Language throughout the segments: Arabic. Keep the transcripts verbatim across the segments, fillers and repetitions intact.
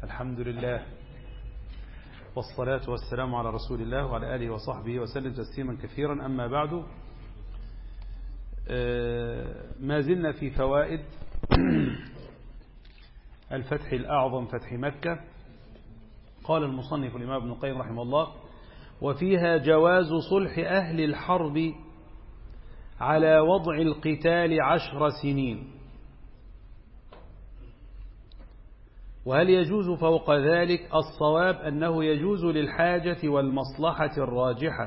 الحمد لله والصلاة والسلام على رسول الله وعلى آله وصحبه وسلم تسليما كثيرا. أما بعد، ما زلنا في فوائد الفتح الأعظم فتح مكة. قال المصنف الإمام ابن القيم رحمه الله: وفيها جواز صلح أهل الحرب على وضع القتال عشر سنين. وهل يجوز فوق ذلك؟ الصواب أنه يجوز للحاجة والمصلحة الراجحة،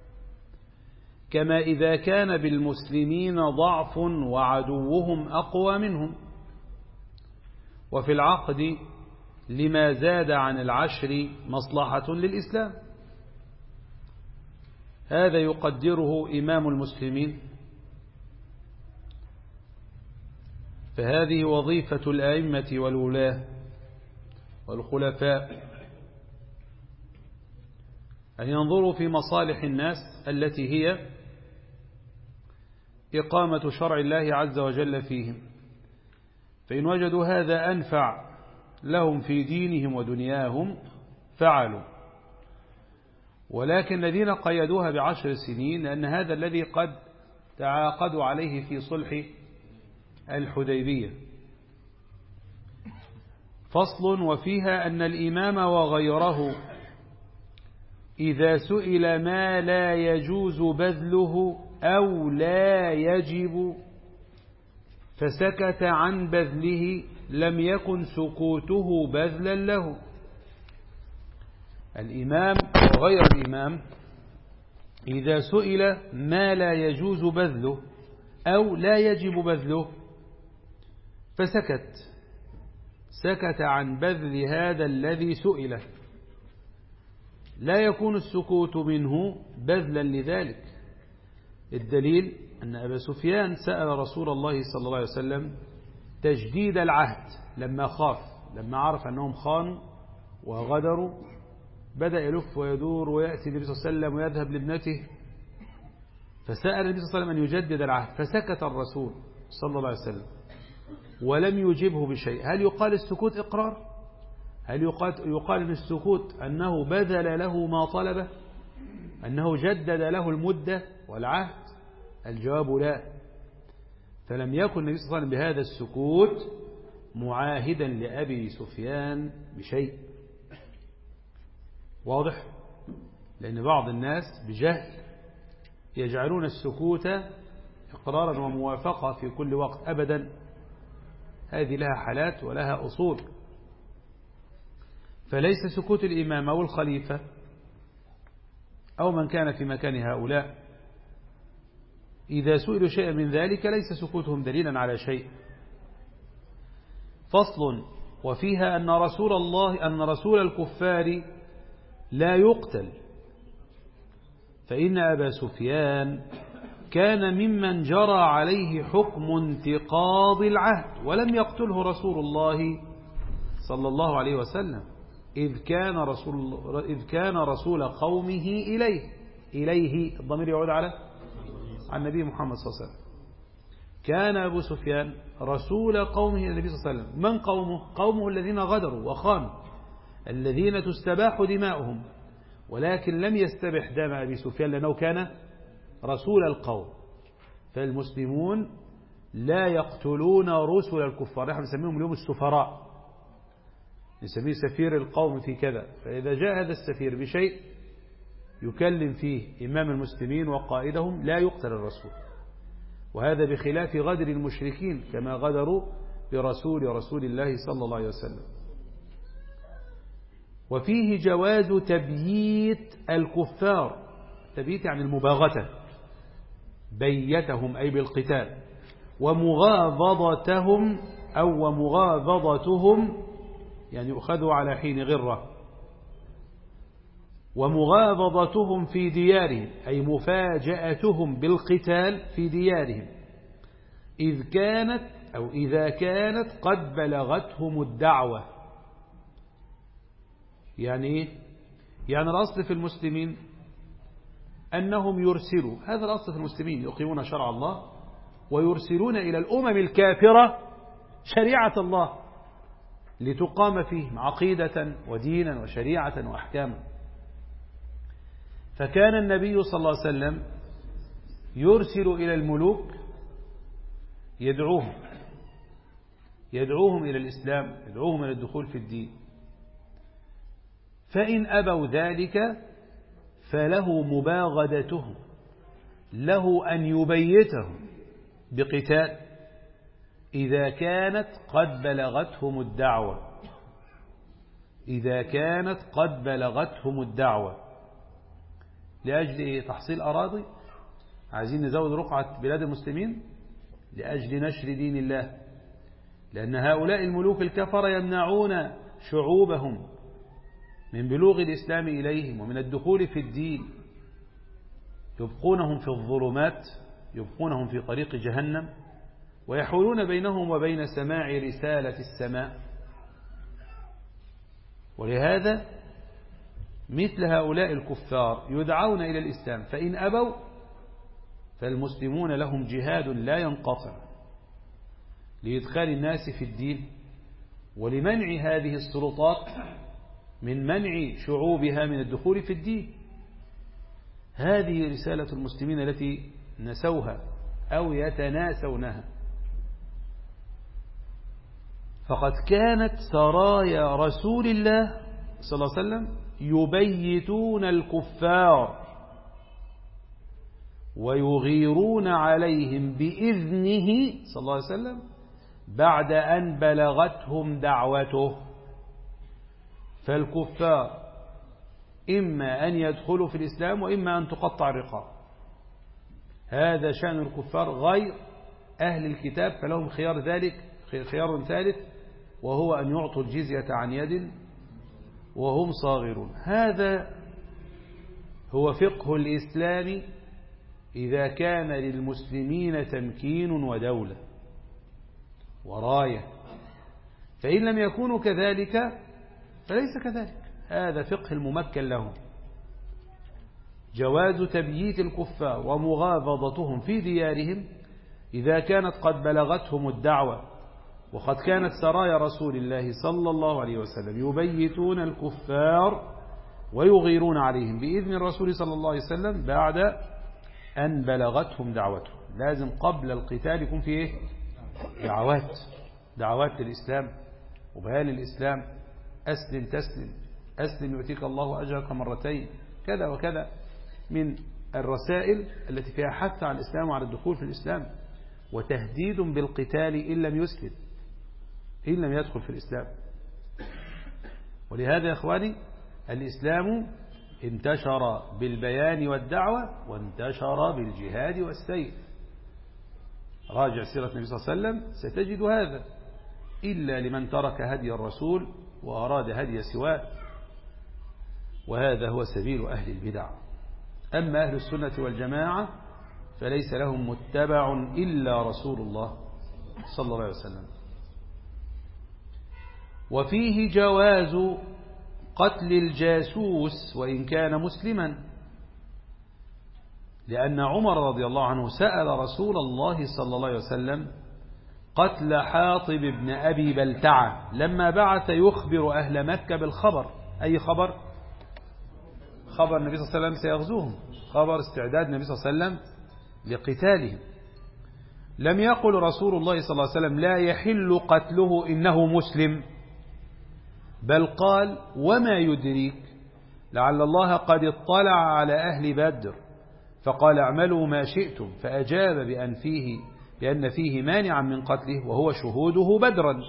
كما إذا كان بالمسلمين ضعف وعدوهم أقوى منهم، وفي العقد لما زاد عن العشر مصلحة للإسلام. هذا يقدره إمام المسلمين، فهذه وظيفة الأئمة والولاة والخلفاء، أن ينظروا في مصالح الناس التي هي إقامة شرع الله عز وجل فيهم، فإن وجدوا هذا أنفع لهم في دينهم ودنياهم فعلوا. ولكن الذين قيدوها بعشر سنين لأن هذا الذي قد تعاقدوا عليه في صلح الحديبية. فصل: وفيها أن الإمام وغيره إذا سئل ما لا يجوز بذله أو لا يجب فسكت عن بذله لم يكن سكوته بذلا له. الإمام وغير الإمام إذا سئل ما لا يجوز بذله أو لا يجب بذله فسكت سكت عن بذل هذا الذي سئله، لا يكون السكوت منه بذلا لذلك. الدليل أن أبا سفيان سأل رسول الله صلى الله عليه وسلم تجديد العهد لما خاف، لما عرف أنهم خانوا وغدروا، بدأ يلف ويدور ويأتي النبي صلى الله عليه وسلم ويذهب لابنته، فسأل النبي صلى الله عليه وسلم أن يجدد العهد، فسكت الرسول صلى الله عليه وسلم ولم يجبه بشيء. هل يقال السكوت إقرار؟ هل يقال, يقال أن السكوت أنه بذل له ما طلبه، أنه جدد له المدة والعهد؟ الجواب لا. فلم يكن النبي صلى الله عليه وسلم بهذا السكوت معاهدا لأبي سفيان بشيء. واضح؟ لأن بعض الناس بجهل يجعلون السكوت إقرارا وموافقة في كل وقت. أبدا، هذه لها حالات ولها أصول. فليس سكوت الإمام أو الخليفة أو من كان في مكان هؤلاء إذا سئلوا شيئا من ذلك ليس سكوتهم دليلا على شيء. فصل: وفيها أن رسول الله أن رسول الكفار لا يقتل، فإن أبا سفيان كان ممن جرى عليه حكم انتقاض العهد ولم يقتله رسول الله صلى الله عليه وسلم، إذ كان رسول, إذ كان رسول قومه إليه إليه الضمير يعود على عن النبي محمد صلى الله عليه وسلم. كان أبو سفيان رسول قومه إلى النبي صلى الله عليه وسلم. من قومه؟ قومه الذين غدروا وخانوا، الذين تستباح دماؤهم، ولكن لم يستبح دم أبي سفيان لأنه كان رسول القوم. فالمسلمون لا يقتلون رسل الكفار، نحن نسميهم اليوم السفراء، نسميه سفير القوم في كذا. فإذا جاء هذا السفير بشيء يكلم فيه إمام المسلمين وقائدهم لا يقتل الرسول، وهذا بخلاف غدر المشركين كما غدروا برسول رسول الله صلى الله عليه وسلم. وفيه جواز تبييت الكفار، تبييت يعني المباغتة، بيتهم أي بالقتال، ومغاضضتهم أو ومغاضضتهم يعني يؤخذوا على حين غرة، ومغاضضتهم في ديارهم أي مفاجأتهم بالقتال في ديارهم، إذ كانت أو إذا كانت قد بلغتهم الدعوة. يعني يعني الأصل في المسلمين أنهم يرسلوا، هذا الأصل في المسلمين، يقيمون شرع الله ويرسلون إلى الأمم الكافرة شريعة الله. لتقام فيهم عقيدة ودينا وشريعة وأحكاما. فكان النبي صلى الله عليه وسلم يرسل إلى الملوك يدعوهم يدعوهم إلى الإسلام، يدعوهم إلى الدخول في الدين، فإن أبوا ذلك فله مباغدتهم، له أن يبيتهم بقتال إذا كانت قد بلغتهم الدعوة إذا كانت قد بلغتهم الدعوة لأجل تحصيل أراضي، عايزين نزود رقعة بلاد المسلمين لأجل نشر دين الله، لأن هؤلاء الملوك الكفر يمنعون شعوبهم من بلوغ الإسلام إليهم ومن الدخول في الدين، يبقونهم في الظلمات، يبقونهم في طريق جهنم، ويحولون بينهم وبين سماع رسالة السماء. ولهذا مثل هؤلاء الكفار يدعون إلى الإسلام، فإن أبوا فالمسلمون لهم جهاد لا ينقطع لإدخال الناس في الدين ولمنع هذه السلطات من منع شعوبها من الدخول في الدين. هذه رسالة المسلمين التي نسوها أو يتناسونها. فقد كانت سرايا رسول الله صلى الله عليه وسلم يبيتون الكفار ويغيرون عليهم بإذنه صلى الله عليه وسلم بعد أن بلغتهم دعوته. فالكفار إما أن يدخلوا في الإسلام وإما أن تقطع الرقاب. هذا شأن الكفار غير أهل الكتاب، فلهم خيار ذلك خيار ثالث، وهو أن يعطوا الجزية عن يد وهم صاغرون. هذا هو فقه الإسلام إذا كان للمسلمين تمكين ودولة وراية. فإن لم يكونوا كذلك فليس كذلك. هذا فقه الممكن لهم، جواز تبييت الكفار ومغاضضتهم في ديارهم إذا كانت قد بلغتهم الدعوة. وقد كانت سرايا رسول الله صلى الله عليه وسلم يبيتون الكفار ويغيرون عليهم بإذن الرسول صلى الله عليه وسلم بعد أن بلغتهم دعوته. لازم قبل القتال يكون في إيه؟ دعوات دعوات للإسلام وبيان الإسلام. أسلم تسلم، أسلم يؤتيك الله أجرك مرتين، كذا وكذا من الرسائل التي فيها حث على الإسلام وعلى الدخول في الإسلام، وتهديد بالقتال إن لم يسلم، إن لم يدخل في الإسلام. ولهذا يا إخواني الإسلام انتشر بالبيان والدعوة وانتشر بالجهاد والسيف. راجع سيرة النبي صلى الله عليه وسلم ستجد هذا، إلا لمن ترك هدي الرسول وأراد هدي سواه، وهذا هو سبيل أهل البدع. أما أهل السنة والجماعة فليس لهم متبع إلا رسول الله صلى الله عليه وسلم. وفيه جواز قتل الجاسوس وإن كان مسلما، لأن عمر رضي الله عنه سأل رسول الله صلى الله عليه وسلم قتل حاطب بن أبي بلتعة لما بعث يخبر أهل مكة بالخبر. أي خبر؟ خبر النبي صلى الله عليه وسلم سيغزوهم، خبر استعداد النبي صلى الله عليه وسلم لقتالهم. لم يقل رسول الله صلى الله عليه وسلم لا يحل قتله إنه مسلم، بل قال وما يدريك لعل الله قد اطلع على أهل بدر فقال اعملوا ما شئتم، فأجاب بأن فيه بأن فيه مانعا من قتله وهو شهوده بدرا.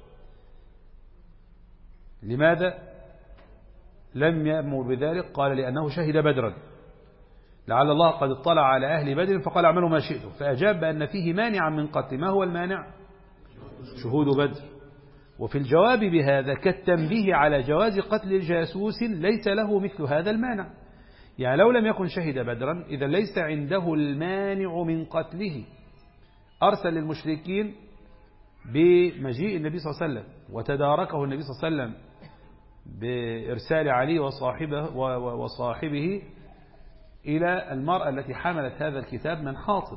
لماذا لم يأمر بذلك؟ قال لأنه شهد بدرا، لعل الله قد اطلع على أهل بدر فقال اعملوا ما شئتم، فأجاب بأن فيه مانعا من قتله. ما هو المانع؟ شهود بدر. وفي الجواب بهذا كالتنبيه على جواز قتل الجاسوس ليس له مثل هذا المانع. يعني لو لم يكن شهد بدرا إذا ليس عنده المانع من قتله. أرسل للمشركين بمجيء النبي صلى الله عليه وسلم وتداركه النبي صلى الله عليه وسلم بإرسال علي وصاحبه, وصاحبه إلى المرأة التي حملت هذا الكتاب من حاطب.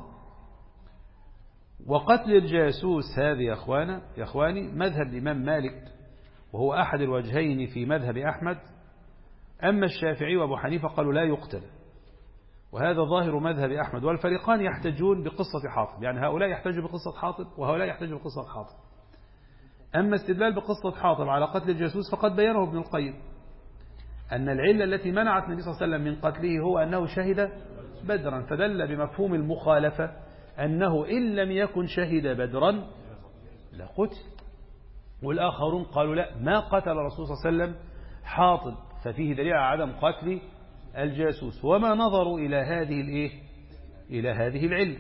وقتل الجاسوس هذه يا أخوانا يا أخواني مذهب الإمام مالك وهو أحد الوجهين في مذهب أحمد. أما الشافعي وأبو حنيفة قالوا لا يقتل، وهذا ظاهر مذهب أحمد، والفريقان يحتجون بقصة حاطب، يعني هؤلاء يحتجوا بقصة حاطب وهؤلاء يحتجوا بقصة حاطب. أما استدلال بقصة حاطب على قتل الجاسوس فقد بينه ابن القيم أن العلة التي منعت النبي صلى الله عليه وسلم من قتله هو أنه شهد بدرا، فدل بمفهوم المخالفة أنه إن لم يكن شهد بدرا لقتل. والآخرون قالوا لا، ما قتل الرسول صلى الله عليه وسلم حاطب، ففيه دليل على عدم قتل الجاسوس، وما نظروا إلى هذه الإيه؟ إلى هذه العلة.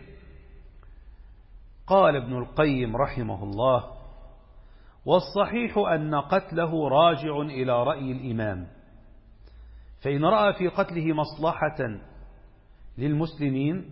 قال ابن القيم رحمه الله: والصحيح أن قتله راجع إلى رأي الإمام، فإن رأى في قتله مصلحة للمسلمين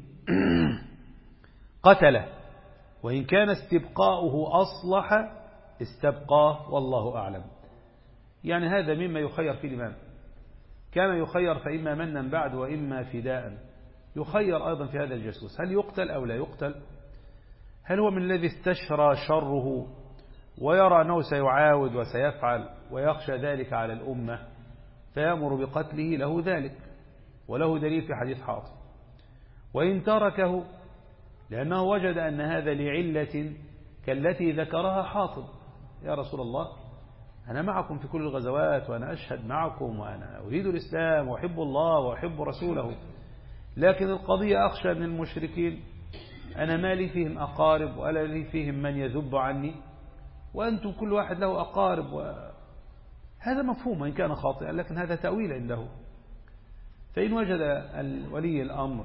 قتله، وإن كان استبقاؤه أصلح استبقاه، والله أعلم. يعني هذا مما يخير في الإمام، كان يخير فإما منا بعد وإما فداء، يخير أيضا في هذا الجاسوس، هل يقتل أو لا يقتل؟ هل هو من الذي استشرى شره ويرى أنه سيعاود وسيفعل ويخشى ذلك على الأمة فيأمر بقتله؟ له ذلك، وله دليل في حديث حاطب. وإن تركه لأنه وجد أن هذا لعلة كالتي ذكرها حاطب: يا رسول الله، أنا معكم في كل الغزوات، وأنا أشهد معكم، وأنا أريد الإسلام وأحب الله وأحب رسوله، لكن القضية أخشى من المشركين، أنا ما لي فيهم أقارب ولا لي فيهم من يذب عني، وأنتم كل واحد له أقارب، و... هذا مفهوم وإن كان خاطئا، لكن هذا تأويل عنده. فإن وجد ولي الأمر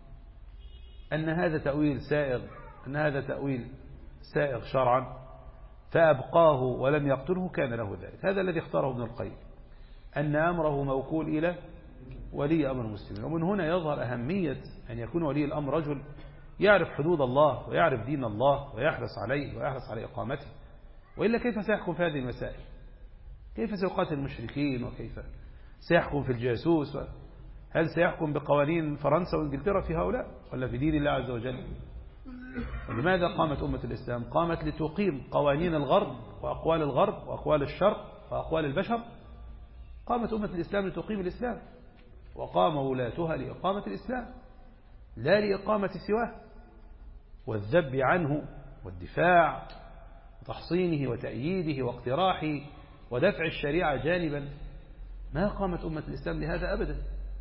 أن هذا تأويل سائغ، أن هذا تأويل سائغ شرعا فأبقاه ولم يقتله، كان له ذلك. هذا الذي اختاره ابن القيم، أن أمره موكول إلى ولي أمر المسلمين. ومن هنا يظهر أهمية أن يكون ولي الأمر رجل يعرف حدود الله ويعرف دين الله ويحرص عليه ويحرص على إقامته، وإلا كيف سيحكم في هذه المسائل؟ كيف سيقاتل المشركين؟ وكيف سيحكم في الجاسوس؟ هل سيحكم بقوانين فرنسا وإنجلترا في هؤلاء ولا في دين الله عز وجل؟ ولماذا قامت أمة الإسلام؟ قامت لتقيم قوانين الغرب وأقوال الغرب وأقوال الشرق وأقوال البشر. قامت أمة الإسلام لتقيم الإسلام، وقام ولاتها لإقامة الإسلام لا لإقامة سواه والذب عنه والدفاع وتحصينه وتأييده واقتراحه ودفع الشريعة جانبا. ما قامت أمة الإسلام لهذا أبدا،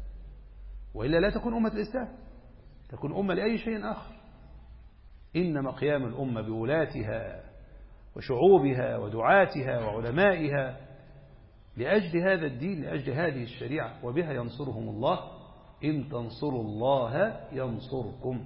وإلا لا تكون أمة الإسلام، تكون أمة لأي شيء آخر. إنما قيام الأمة بولاتها وشعوبها ودعاتها وعلمائها لأجل هذا الدين، لأجل هذه الشريعة، وبها ينصرهم الله. إن تنصروا الله ينصركم.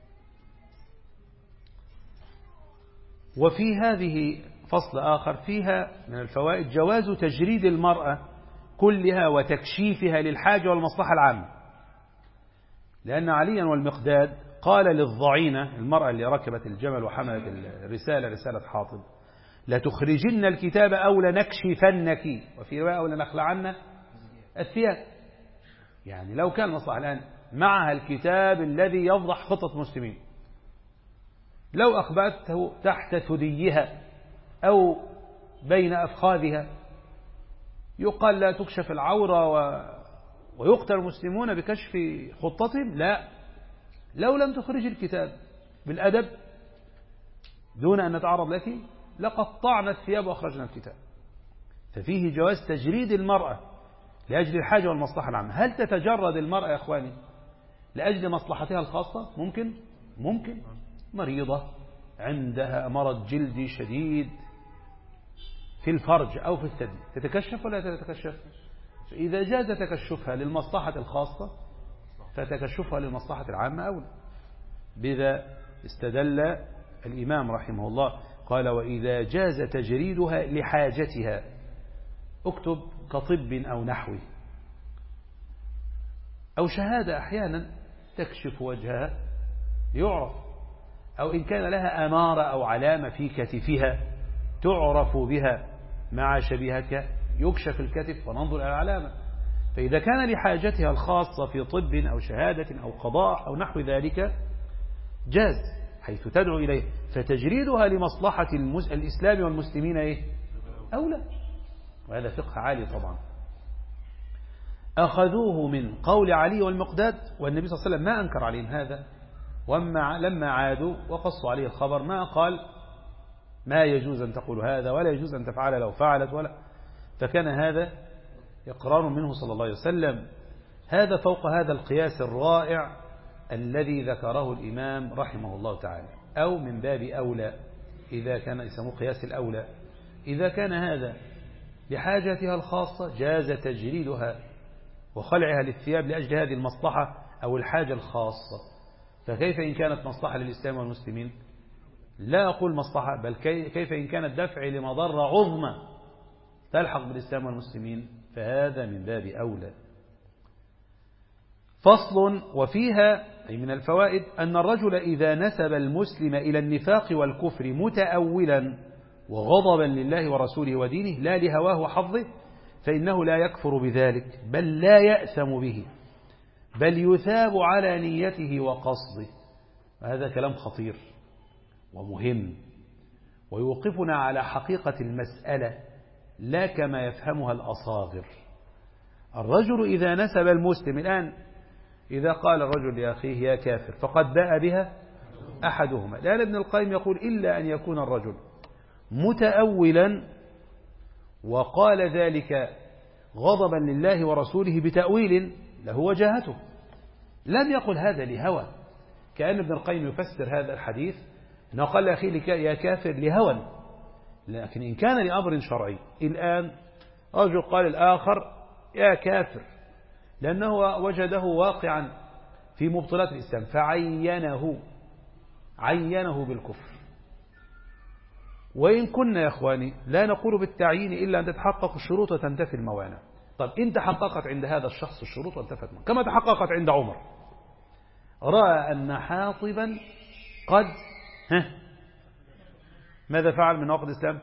وفي هذه فصل آخر فيها من الفوائد جواز تجريد المرأة كلها وتكشيفها للحاجة والمصلحة العامة، لأن عليا والمقداد قال للضعينة، المرأة اللي ركبت الجمل وحملت الرسالة، رسالة حاطب: لتخرجن الكتاب أو لنكشفنك، وفي رواية أو لنخلعن الثياب. يعني لو كان مصلحة الآن معها الكتاب الذي يفضح خطة المسلمين، لو أخبأته تحت ثديها أو بين أفخاذها يقال لا تكشف العورة و... ويقتل المسلمون بكشف خطتهم. لا، لو لم تخرج الكتاب بالأدب دون أن نتعرض لك لقطعنا الثياب وأخرجنا الكتاب. ففيه جواز تجريد المرأة لأجل الحاجة والمصلحة العامة. هل تتجرد المرأة يا أخواني لأجل مصلحتها الخاصة؟ ممكن ممكن مريضة عندها مرض جلدي شديد في الفرج أو في الثدي، تتكشف ولا تتكشف؟ إذا جاز تكشفها للمصلحة الخاصة فتكشفها للمصلحة العامة أولى. بذا استدل الإمام رحمه الله، قال: وإذا جاز تجريدها لحاجتها، اكتب كطب أو نحوه، أو شهادة أحيانا تكشف وجهها ليعرف، أو إن كان لها أمارة أو علامة في كتفها تعرف بها مع شبيهتها يكشف الكتف وننظر إلى العلامة. فإذا كان لحاجتها الخاصة في طب أو شهادة أو قضاء أو نحو ذلك جاز، حيث تدعو إليه، فتجريدها لمصلحة المس... الإسلام والمسلمين إيه؟ أولى. وهذا فقه عالي طبعا. أخذوه من قول علي والمقداد، والنبي صلى الله عليه وسلم ما أنكر عليهم هذا، وما لما عادوا وقصوا عليه الخبر ما قال ما يجوز أن تقول هذا ولا يجوز أن تفعل لو فعلت ولا، فكان هذا إقرار منه صلى الله عليه وسلم. هذا فوق هذا القياس الرائع الذي ذكره الإمام رحمه الله تعالى، أو من باب أولى إذا كان يسموه قياس الأولى، إذا كان هذا لحاجتها الخاصة جاز تجريدها وخلعها للثياب لأجل هذه المصلحة أو الحاجة الخاصة، فكيف إن كانت مصلحة للإسلام والمسلمين؟ لا أقول مصلحة، بل كيف إن كانت دفع لمضرة عظمى تلحق بالإسلام والمسلمين، فهذا من باب أولى. فصل. وفيها أي من الفوائد أن الرجل إذا نسب المسلم إلى النفاق والكفر متأولا وغضبا لله ورسوله ودينه لا لهواه وحظه فإنه لا يكفر بذلك، بل لا يأثم به، بل يثاب على نيته وقصده. هذا كلام خطير ومهم ويوقفنا على حقيقة المسألة لا كما يفهمها الأصاغر. الرجل إذا نسب المسلم الآن، إذا قال الرجل لأخيه يا كافر فقد باء بها أحدهما. لأن ابن القيم يقول إلا أن يكون الرجل متأولا وقال ذلك غضبا لله ورسوله بتأويل له وجاهته، لم يقل هذا لهوى، كأن ابن القيم يفسر هذا الحديث أنه قال لأخيه يا كافر لهوى. لكن إن كان لأمر شرعي، الآن رجل قال الآخر يا كافر لأنه وجده واقعا في مبطلات الإسلام فعينه عينه بالكفر. وإن كنا يا أخواني لا نقول بالتعيين إلا أن تتحقق الشروط وتنتفي الموانع. طب إن تحققت عند هذا الشخص الشروط وانتفت الموانع كما تحققت عند عمر، رأى أن حاطبا قد ها ماذا فعل من نواقض الإسلام؟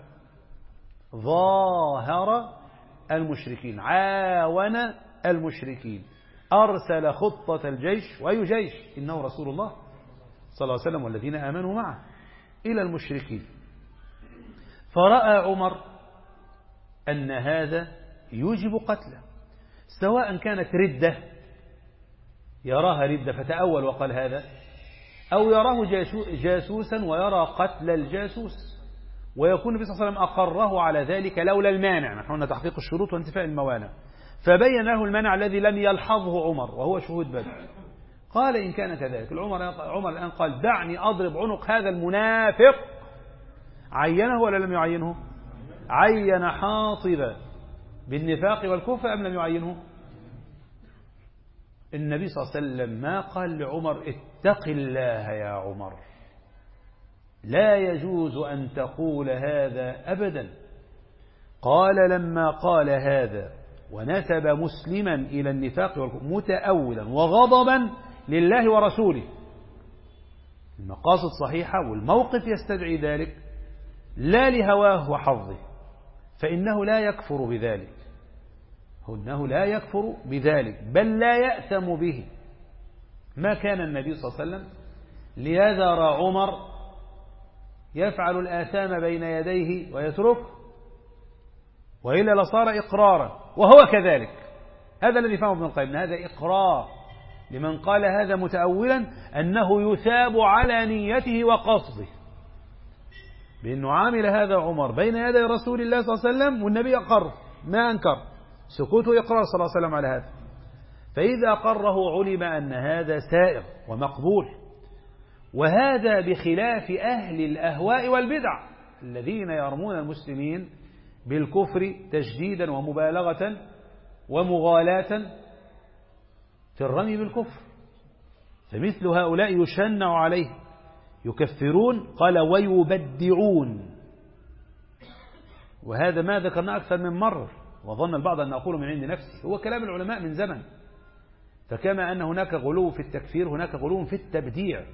ظاهر المشركين، عاون المشركين، أرسل خطة الجيش، وأي جيش؟ إنه رسول الله صلى الله عليه وسلم والذين آمنوا معه إلى المشركين. فرأى عمر أن هذا يوجب قتله، سواء كانت ردة يراها ردة فتأول وقال هذا، أو يراه جاسوسا ويرى قتل الجاسوس، ويكون النبي صلى الله عليه وسلم أقره على ذلك لولا المانع. نحن قلنا تحقيق الشروط وانتفاء الموانع، فبين له المانع الذي لم يلحظه عمر وهو شهود بدر. قال إن كان كذلك، العمر عمر الآن قال دعني أضرب عنق هذا المنافق. عينه ولا لم يعينه؟ عين حاطب بالنفاق والكفر أم لم يعينه؟ النبي صلى الله عليه وسلم ما قال لعمر اتق الله يا عمر، لا يجوز أن تقول هذا أبدا. قال لما قال هذا ونسب مسلما إلى النفاق والكفر متأولا وغضبا لله ورسوله، المقاصد صحيحة والموقف يستدعي ذلك، لا لهواه وحظه، فإنه لا يكفر بذلك، إنه لا يكفر بذلك بل لا يأثم به. ما كان النبي صلى الله عليه وسلم ليذر عمر يفعل الآثام بين يديه ويتركه، وإلا لصار إقرارا، وهو كذلك. هذا الذي فهمه ابن القيم، هذا إقرار لمن قال هذا متأولا أنه يثاب على نيته وقصده، بأنه عامل هذا عمر بين يدي رسول الله صلى الله عليه وسلم والنبي أقر ما أنكر، سكوته إقرار صلى الله عليه وسلم على هذا. فإذا أقره علم أن هذا سائر ومقبول، وهذا بخلاف أهل الأهواء والبدع الذين يرمون المسلمين بالكفر تشديدا ومبالغة ومغالاة في الرمي بالكفر. فمثل هؤلاء يشنع عليه، يكفرون قال ويبدعون، وهذا ما ذكرنا أكثر من مرة، وظن البعض أن أقوله من عند نفسي، هو كلام العلماء من زمن. فكما أن هناك غلو في التكفير هناك غلو في التبديع،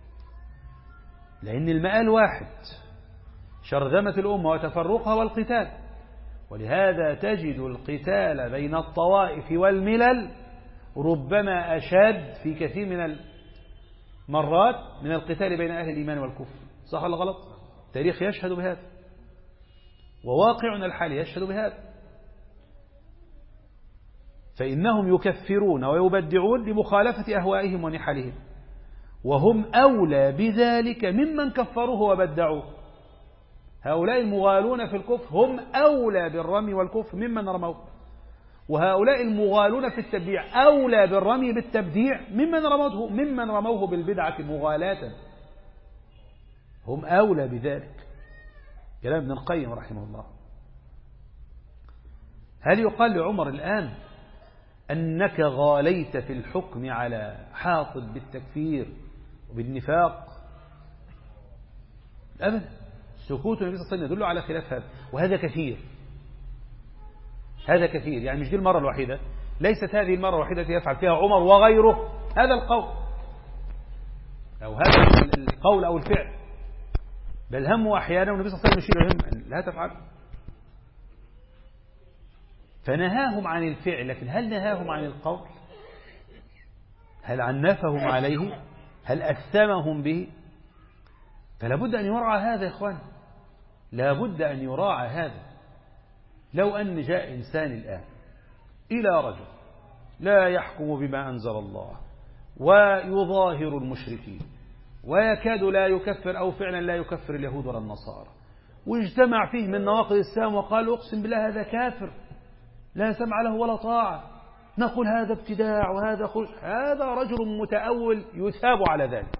لأن المآل واحد، شرذمة الأمة وتفرقها والقتال. ولهذا تجد القتال بين الطوائف والملل ربما أشد في كثير من المرات من القتال بين أهل الإيمان والكفر. صح ولا غلط؟ التاريخ يشهد بهذا، وواقعنا الحالي يشهد بهذا. فإنهم يكفرون ويبدعون لمخالفة أهوائهم ونحلهم، وهم أولى بذلك ممن كفروه وبدعوه. هؤلاء المغالون في الكفر هم أولى بالرمي والكفر ممن رموه، وهؤلاء المغالون في التبديع أولى بالرمي بالتبديع ممن رموه ممن رموه بالبدعة مغالاة. هم أولى بذلك. كلام ابن القيم رحمه الله. هل يقال لعمر الآن أنك غاليت في الحكم على حاطب بالتكفير وبالنفاق؟ أبدا. سكوت النبي صلى الله عليه وسلم يدل على خلاف هذا، وهذا كثير. هذا كثير، يعني مش دي المرة الوحيدة، ليست هذه المرة الوحيدة التي يفعل فيها عمر وغيره هذا القول أو هذا القول أو الفعل، بل همه أحيانا والنبي صلى الله عليه وسلم يشير الهم لا تفعل. فنهاهم عن الفعل، لكن هل نهاهم عن القول؟ هل عنفهم عليه؟ هل أثمهم به؟ فلا بد أن يراعى هذا يا إخوان، لا بد أن يراعى هذا. لو أن جاء إنسان الآن إلى رجل لا يحكم بما أنزل الله ويظاهر المشركين ويكاد لا يكفر أو فعلا لا يكفر اليهود ولا النصارى، واجتمع فيه من نواقض الإسلام وقال أقسم بالله هذا كافر لا سمع له ولا طاعة، نقول هذا ابتداع وهذا خش، هذا رجل متأول يثاب على ذلك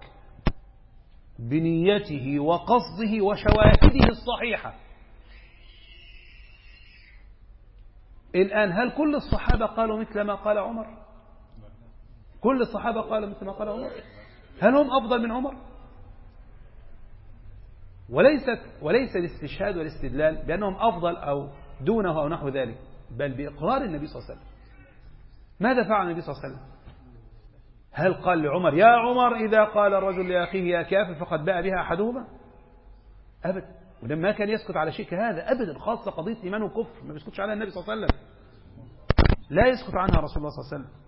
بنيته وقصده وشواهده الصحيحة. الآن هل كل الصحابة قالوا مثل ما قال عمر؟ كل الصحابة قالوا مثل ما قال عمر؟ هل هم أفضل من عمر؟ وليست وليس الاستشهاد والاستدلال بأنهم أفضل أو دونه أو نحو ذلك، بل بإقرار النبي صلى الله عليه وسلم. ماذا فعل النبي صلى الله عليه وسلم؟ هل قال لعمر يا عمر إذا قال الرجل لأخيه يا كافر فقد باء بها أحدهما؟ أبدا. ولما كان يسكت على شيء كهذا أبدا، خاصة قضية إيمان وكفر ما بيسكتش عليها النبي صلى الله عليه وسلم، لا يسكت عنها رسول الله صلى الله عليه وسلم.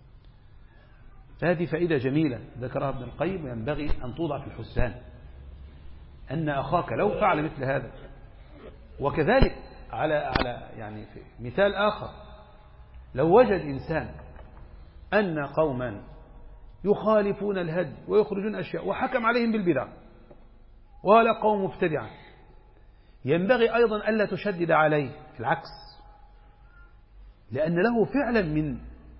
فهذه فائدة جميلة ذكرها ابن القيم ينبغي أن توضع في الحسبان، أن أخاك لو فعل مثل هذا. وكذلك على على يعني في مثال آخر، لو وجد إنسان أن قوما يخالفون الهدي ويخرجون أشياء وحكم عليهم بالبدع ولا قوم مبتدعا، ينبغي أيضا ألا تشدد عليه، العكس، لأن له فعلا من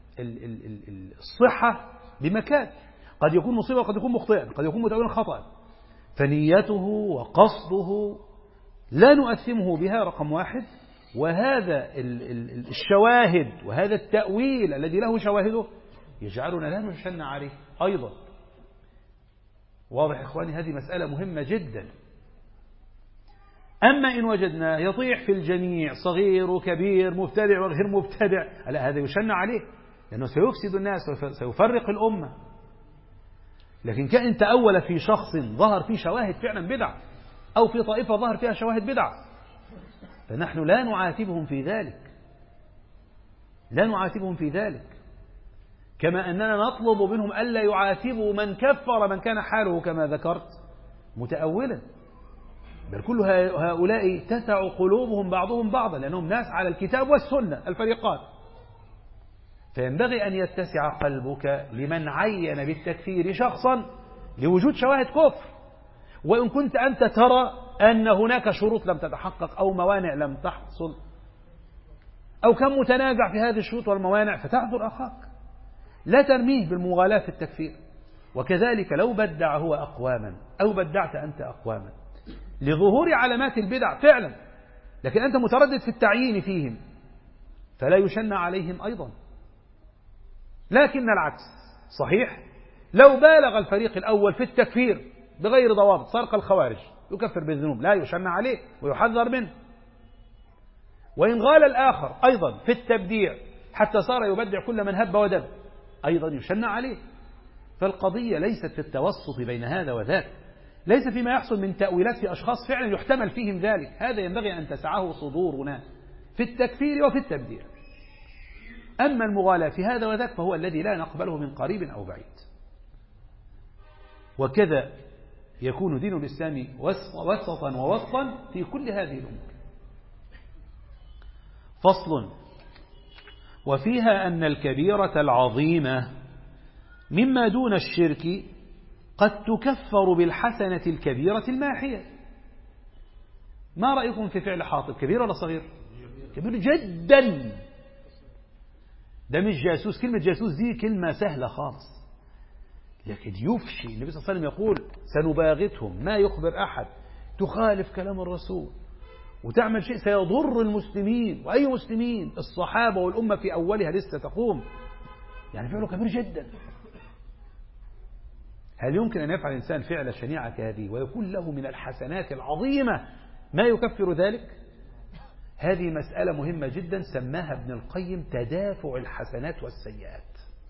الصحة بمكان، قد يكون مصيبة وقد يكون مخطئا، قد يكون متأولا خطأ، فنيته وقصده لا نؤثمه بها رقم واحد. وهذا الشواهد وهذا التأويل الذي له شواهده يجعلنا لا نشن عليه أيضا. واضح إخواني؟ هذه مسألة مهمة جدا. أما إن وجدنا يطيح في الجميع صغير وكبير مبتدع وغير مبتدع، لا، هذا يشن عليه لأنه سيفسد الناس وسيفرق الأمة. لكن كان تأول في شخص ظهر فيه شواهد فعلا بدع، أو في طائفة ظهر فيها شواهد بدع، فنحن لا نعاتبهم في ذلك، لا نعاتبهم في ذلك، كما أننا نطلب منهم ألا يعاتبوا من كفر من كان حاله كما ذكرت متأولا، بل كل هؤلاء تسع قلوبهم بعضهم بعضا، لأنهم ناس على الكتاب والسنة الفريقات. فينبغي أن يتسع قلبك لمن عين بالتكفير شخصا لوجود شواهد كفر، وإن كنت أنت ترى أن هناك شروط لم تتحقق أو موانع لم تحصل أو كان متنازع في هذه الشروط والموانع، فتعذر أخاك، لا ترميه بالمغالاة في التكفير. وكذلك لو بدع هو أقواما أو بدعت أنت أقواما لظهور علامات البدع فعلا، لكن أنت متردد في التعيين فيهم، فلا يشن عليهم أيضا. لكن العكس صحيح، لو بالغ الفريق الأول في التكفير بغير ضوابط، صار كالخوارج يكفر بالذنوب، لا يشن عليه ويحذر منه. وإن غال الآخر أيضا في التبديع حتى صار يبدع كل من هب ودب، أيضا يشن عليه. فالقضية ليست في التوسط بين هذا وذاك، ليس فيما يحصل من تأويلات في أشخاص فعلا يحتمل فيهم ذلك، هذا ينبغي أن تسعه صدورنا في التكفير وفي التبديع. أما المغالاة في هذا وذاك فهو الذي لا نقبله من قريب أو بعيد. وكذا يكون دين الإسلام وسطا ووسطا في كل هذه الأمور. فصل: وفيها أن الكبيرة العظيمة مما دون الشرك قد تكفر بالحسنة الكبيرة الماحية. ما رأيكم في فعل حاطب؟ كبير ولا صغير؟ كبير جدا. ده مش جاسوس. كلمة جاسوس دي كلمة سهلة خالص، لكن يفشي. النبي صلى الله عليه وسلم يقول سنباغتهم ما يخبر أحد، تخالف كلام الرسول وتعمل شيء سيضر المسلمين. وأي مسلمين؟ الصحابة والأمة في أولها لسه تقوم. يعني فعله كبير جدا. هل يمكن أن يفعل الإنسان فعل شنيعة كهذه ويكون له من الحسنات العظيمة ما يكفر ذلك؟ هذه مسألة مهمة جدا، سماها ابن القيم تدافع الحسنات والسيئات.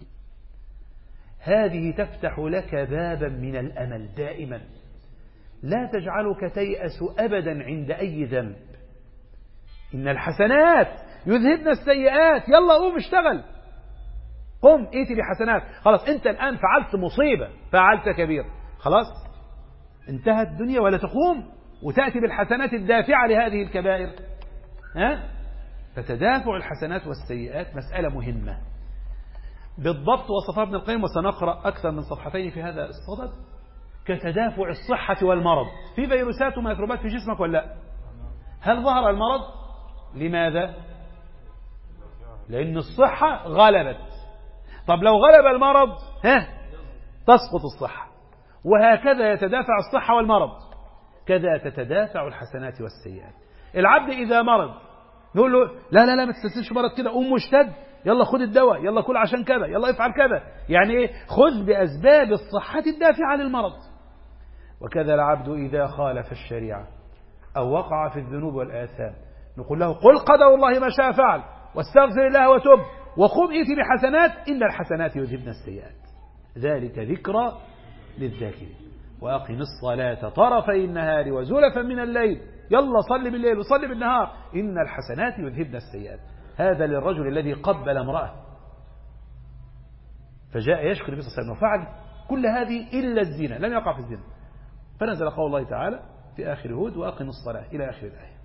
هذه تفتح لك بابا من الأمل دائما، لا تجعلك تيأس أبدا عند أي ذنب. إن الحسنات يذهبن السيئات. يلا قوم اشتغل، قم ائتي بحسنات. خلاص أنت الآن فعلت مصيبة، فعلت كبير، خلاص انتهت الدنيا، ولا تقوم وتأتي بالحسنات الدافعة لهذه الكبائر. ها؟ فتدافع الحسنات والسيئات مسألة مهمة بالضبط وصفها ابن القيم، وسنقرأ أكثر من صفحتين في هذا الصدد. كتدافع الصحة والمرض. في فيروسات وميكروبات في جسمك ولا لا؟ هل ظهر المرض؟ لماذا؟ لأن الصحة غلبت. طب لو غلب المرض ها تسقط الصحة. وهكذا يتدافع الصحة والمرض، كذا تتدافع الحسنات والسيئات. العبد إذا مرض نقول له لا لا لا ما تستسلمش مرض كده، قوم مشتد، يلا خد الدواء، يلا كل عشان كذا، يلا افعل كذا. يعني ايه؟ خذ بأسباب الصحة الدافعة للمرض. وكذا العبد إذا خالف الشريعة أو وقع في الذنوب والآثام نقول له قل قدر الله ما شاء فعل، واستغفر الله وتب، وقم ائت بحسنات، إن الحسنات يذهبن السيئات. ذلك ذكرى للذاكرين. وأقم الصلاة طرفي النهار وزلفا من الليل، يلا صلي بالليل وصلي بالنهار، إن الحسنات يذهبن السيئات. هذا للرجل الذي قبل امرأة فجاء يشكر النبي صلى الله عليه وسلم وفعل كل هذه إلا الزنا، لم يقع في الزنا، فنزل قول الله تعالى في آخر هود وأقم الصلاة إلى آخر الآية.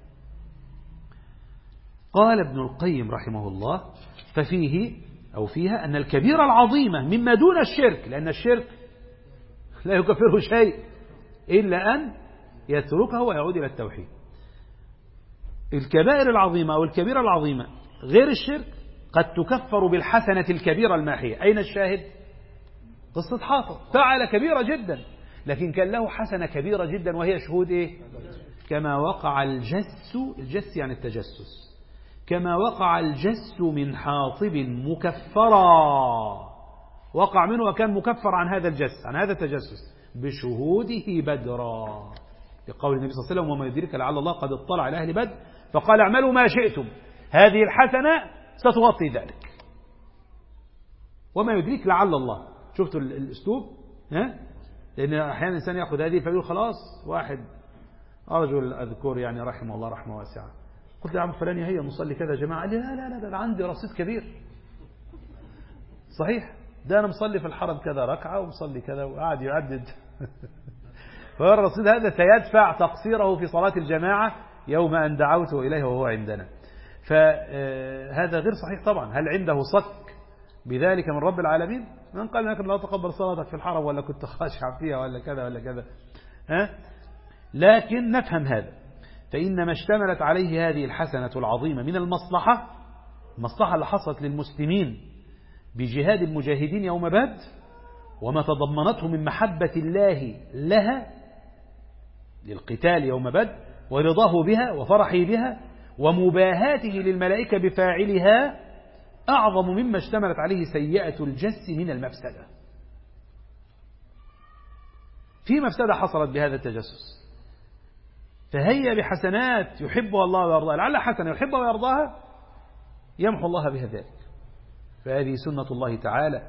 قال ابن القيم رحمه الله ففيه أو فيها أن الكبيرة العظيمة مما دون الشرك، لأن الشرك لا يكفره شيء إلا أن يتركه ويعود إلى التوحيد. الكبائر العظيمة أو الكبيرة العظيمة غير الشرك قد تكفر بالحسنة الكبيرة الماحية. أين الشاهد؟ قصة حاطب، فعل كبيرة جدا لكن كان له حسنة كبيرة جدا، وهي شهود إيه؟ كما وقع الجس، الجس يعني التجسس، كما وقع الجس من حاطب مكفرا، وقع منه وكان مكفر عن هذا الجس، عن هذا التجسس بشهوده بدرا، لقول النبي صلى الله عليه وسلم وما يدرك لعل الله قد اطلع على أهل بدر فقال اعملوا ما شئتم هذه الحسنة ستغطي ذلك. وما يدرك لعل الله. شفتوا الأسلوب؟ ها؟ لأن أحيانا الإنسان يأخذ هذه فيقول خلاص، واحد رجل أذكر يعني رحمه الله رحمه واسعة، قلت له يا عم فلان هي نصلي كذا يا جماعة، قال لي لا لا لا, لا عندي رصيد كبير. صحيح، ده أنا مصلي في الحرم كذا ركعة ومصلي كذا، وقاعد يعدد فالرصيد هذا سيدفع تقصيره في صلاة الجماعة يوم أن دعوته إليه وهو عندنا. فهذا غير صحيح طبعا. هل عنده صك بذلك من رب العالمين؟ من قال لك لا تقبل صلاتك في الحرم ولا كنت خاشع فيها ولا كذا ولا كذا. ها؟ لكن نفهم هذا. فإنما اشتملت عليه هذه الحسنة العظيمة من المصلحة، المصلحة اللي حصلت للمسلمين بجهاد المجاهدين يوم بدر، وما تضمنته من محبة الله لها للقتال يوم بدر ورضاه بها وفرحه بها ومباهاته للملائكة بفاعلها، أعظم مما اشتملت عليه سيئة الجس من المفسدة. في مفسدة حصلت بهذا التجسس، فهي بحسنات يحبها الله ويرضاها، لعل حسنة يحبها ويرضاها يمحو الله بها ذلك. فهذه سنة الله تعالى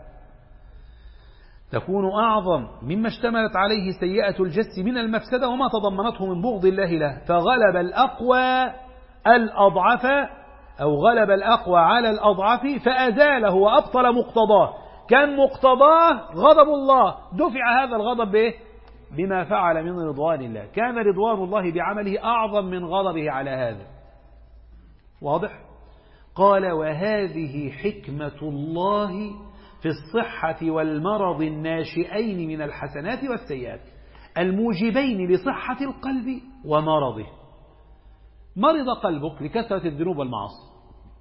تكون أعظم مما اشتملت عليه سيئة الجس من المفسدة وما تضمنته من بغض الله له، فغلب الأقوى الأضعف أو غلب الأقوى على الأضعف فأزاله وأبطل مقتضاه. كان مقتضاه غضب الله، دفع هذا الغضب به بما فعل من رضوان الله. كان رضوان الله بعمله أعظم من غضبه على هذا. واضح؟ قال وهذه حكمة الله في الصحة والمرض الناشئين من الحسنات والسيئات الموجبين لصحة القلب ومرضه. مرض قلبك لكثرة الذنوب والمعاصي،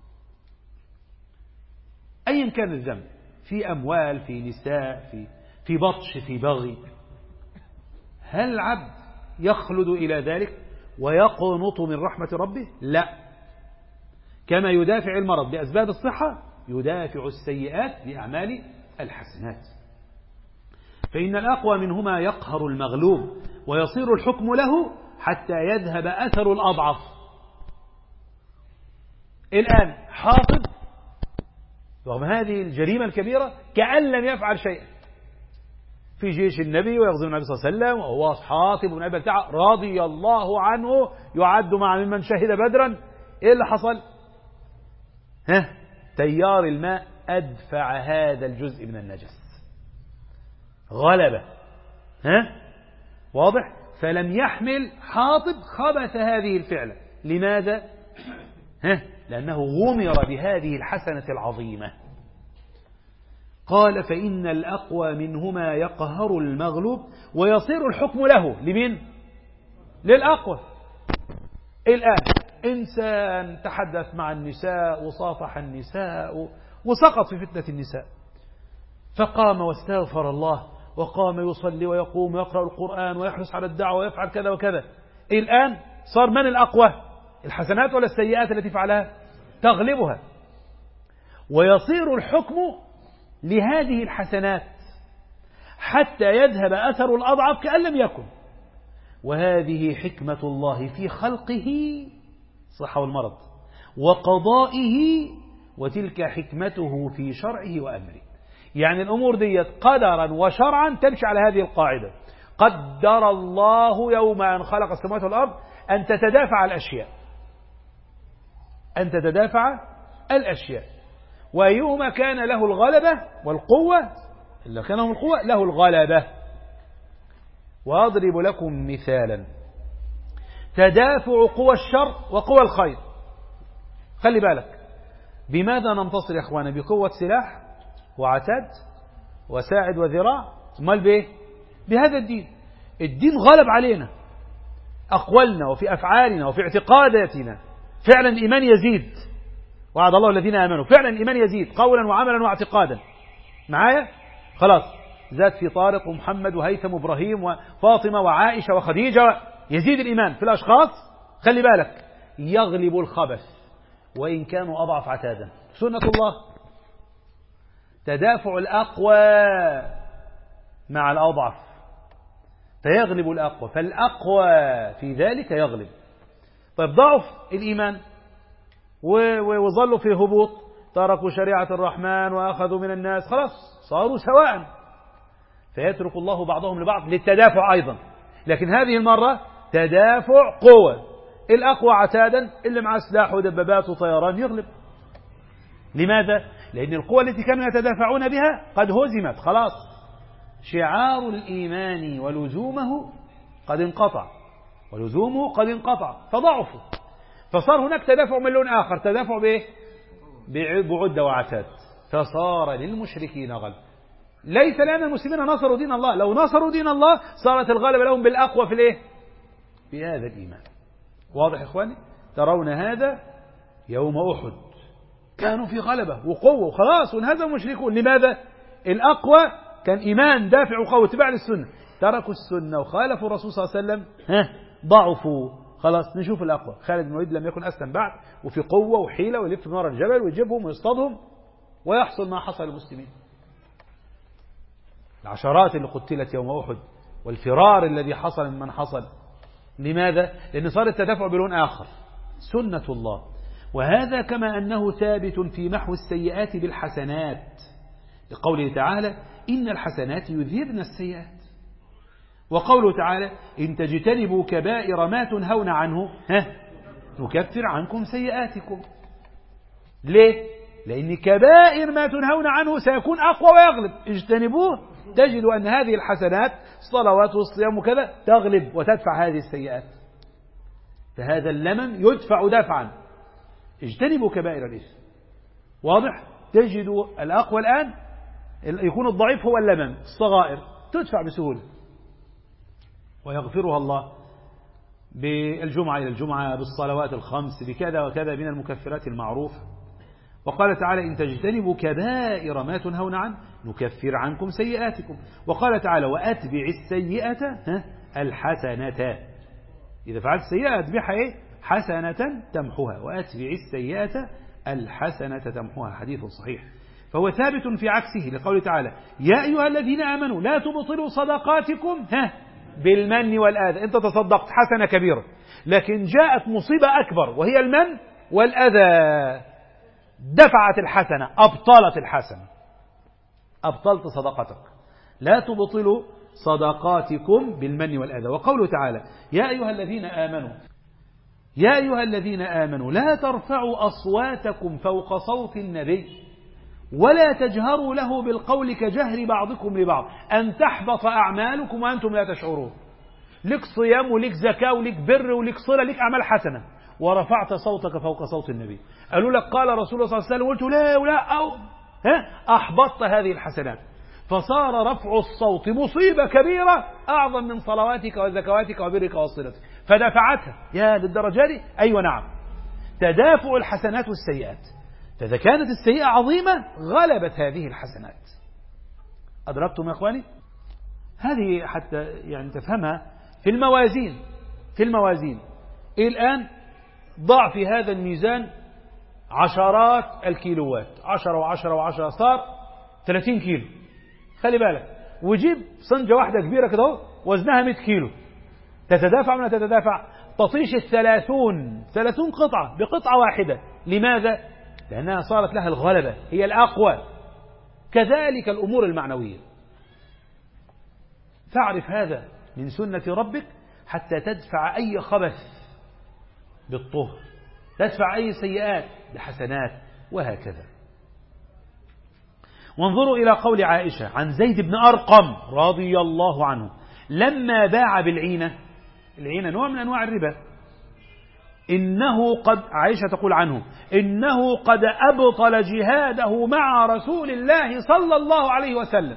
أيا كان الذنب، في أموال، في نساء، في في بطش، في بغي، هل العبد يخلد إلى ذلك ويقنط من رحمة ربه؟ لا. كما يدافع المرض بأسباب الصحة يدافع السيئات بأعمال الحسنات. فإن الأقوى منهما يقهر المغلوب ويصير الحكم له حتى يذهب أثر الأضعف. الآن حاطب رغم هذه الجريمة الكبيرة كأن لم يفعل شيئا في جيش النبي ويغزو النبي صلى الله عليه وسلم، وهو حاطب بن أبي بلتعة رضي الله عنه يعد مع ممن شهد بدرا. إيه اللي حصل؟ ها تيار الماء أدفع هذا الجزء من النجس، غلبة، ها واضح؟ فلم يحمل حاطب خبث هذه الفعلة. لماذا؟ ها لأنه غمر بهذه الحسنة العظيمة. قال فإن الأقوى منهما يقهر المغلوب ويصير الحكم له. لمين؟ للأقوى. الآن إنسان تحدث مع النساء وصافح النساء وسقط في فتنة النساء، فقام واستغفر الله وقام يصلي ويقوم ويقرأ القرآن ويحرص على الدعوة ويفعل كذا وكذا. الآن صار من الأقوى؟ الحسنات ولا السيئات التي فعلها؟ تغلبها، ويصير الحكم لهذه الحسنات حتى يذهب أثر الأضعف كأن لم يكن. وهذه حكمة الله في خلقه صحة والمرض وقضائه، وتلك حكمته في شرعه وأمره. يعني الأمور دي قدرا وشرعا تمشي على هذه القاعدة. قدر الله يوم أن خلق السماوات والأرض أن تتدافع الأشياء، أن تتدافع الأشياء، وأيهما كان له الغلبة والقوة، إلا كان له القوة له الغلبة. وأضرب لكم مثالا: تدافع قوى الشر وقوى الخير. خلي بالك، بماذا ننتصر يا أخوانا؟ بقوة سلاح وعتاد وساعد وذراع؟ امال بايه؟ بهذا الدين. الدين غلب علينا أقوالنا وفي أفعالنا وفي اعتقاداتنا. فعلا الإيمان يزيد، وعد الله الذين آمنوا، فعلا الإيمان يزيد قولا وعملا واعتقادا. معايا؟ خلاص زاد في طارق ومحمد وهيثم وإبراهيم وفاطمة وعائشة وخديجة. يزيد الإيمان في الأشخاص. خلي بالك، يغلب الخبث وإن كانوا أضعف عتادا. سنة الله، تدافع الأقوى مع الأضعف فيغلب الأقوى، فالأقوى في ذلك يغلب. طيب ضعف الإيمان وظلوا في هبوط، تركوا شريعة الرحمن وأخذوا من الناس، خلاص صاروا سواء، فيترك الله بعضهم لبعض للتدافع أيضا. لكن هذه المرة تدافع قوة، الأقوى عتادا اللي معه سلاح ودبابات وطيران يغلب. لماذا؟ لأن القوة التي كانوا يتدافعون بها قد هزمت، خلاص شعار الإيمان ولزومه قد انقطع، ولزومه قد انقطع فضعفوا، فصار هناك تدافع من لون آخر، تدافع بإيه؟ بعدة وعتاد، فصار للمشركين غلب. ليس لأن المسلمين نصروا دين الله، لو نصروا دين الله صارت الغلبة لهم بالأقوى في الإيه؟ في هذا الإيمان. واضح إخواني؟ ترون هذا يوم أحد كانوا في غلبة وقوة وخلاص وانهزم المشركون. لماذا؟ الأقوى كان إيمان دافع وقوة اتباع للسنة، تركوا السنة وخالفوا الرسول صلى الله عليه وسلم، ها ضعفوا، خلاص نشوف الأقوى. خالد بن الوليد لم يكن أسلم بعد، وفي قوة وحيلة ويلف في نار الجبل ويجيبهم ويصطادهم ويحصل ما حصل للمسلمين. العشرات اللي قتلت يوم أحد والفرار الذي حصل من حصل. لماذا؟ لأن صار التدافع بلون آخر، سنة الله. وهذا كما أنه ثابت في محو السيئات بالحسنات، لقوله تعالى إن الحسنات يذهبن السيئات، وقوله تعالى إن تجتنبوا كبائر ما تنهون عنه ها نكفر عنكم سيئاتكم. ليه؟ لأن كبائر ما تنهون عنه سيكون أقوى ويغلب. اجتنبوه تجدوا أن هذه الحسنات الصلوات والصيام وكذا تغلب وتدفع هذه السيئات، فهذا اللمم يدفع دفعا. اجتنبوا كبائر الإثم واضح؟ تجد الأقوى الآن يكون الضعيف هو اللمم، الصغائر تدفع بسهولة ويغفرها الله بالجمعة إلى الجمعة، بالصلوات الخمس، بكذا وكذا من المكفرات المعروفة. وقال تعالى إن تجتنبوا كبائر ما تنهون عنه نكفر عنكم سيئاتكم. وقال تعالى وأتبع السيئة الحسنة، إذا فعلت السيئة أتبعها إيه؟ حسنة تمحوها، وأتبع السيئة الحسنة تمحوها، حديث صحيح. فهو ثابت في عكسه لقوله تعالى يا أيها الذين آمنوا لا تبطلوا صدقاتكم ها بالمن والأذى. أنت تصدقت حسنة كبيرة، لكن جاءت مصيبة أكبر وهي المن والأذى، دفعت الحسنة، أبطلت الحسنة، أبطلت صدقتك. لا تبطلوا صدقاتكم بالمن والأذى. وقوله تعالى يا أيها الذين آمنوا يا أيها الذين آمنوا لا ترفعوا أصواتكم فوق صوت النبي ولا تجهروا له بالقول كجهر بعضكم لبعض أن تحبط أعمالكم وأنتم لا تشعرون. لك صيام ولك زكاة ولك بر ولك صلة، لك أعمال حسنة، ورفعت صوتك فوق صوت النبي. قالوا لك قال رسول الله صلى الله عليه وسلم، قلت لا ولا أو ها أحبطت هذه الحسنات، فصار رفع الصوت مصيبة كبيرة أعظم من صلواتك وزكواتك وبرك وصلتك، فدفعتها. يا للدرجة دي؟ أيوة نعم، تدافع الحسنات والسيئات. فإذا كانت السيئة عظيمة غلبت هذه الحسنات. أدركتم يا أخواني؟ هذه حتى يعني تفهمها في الموازين. في الموازين الآن ضع في هذا الميزان عشرات الكيلوات، عشرة وعشرة وعشرة صار ثلاثين كيلو، خلي بالك، وجيب صنجة واحدة كبيرة كده وزنها مئة كيلو، تتدافع ولا تتدافع؟ تطيش الثلاثون ثلاثون قطعة بقطعة واحدة. لماذا؟ لأنها صارت لها الغلبة، هي الأقوى. كذلك الأمور المعنوية، فاعرف هذا من سنة ربك حتى تدفع أي خبث بالطهر، تدفع أي سيئات بحسنات، وهكذا. وانظروا إلى قول عائشة عن زيد بن أرقم رضي الله عنه لما باع بالعينة، العينة نوع من أنواع الربا، إنه قد، عائشة تقول عنه إنه قد أبطل جهاده مع رسول الله صلى الله عليه وسلم.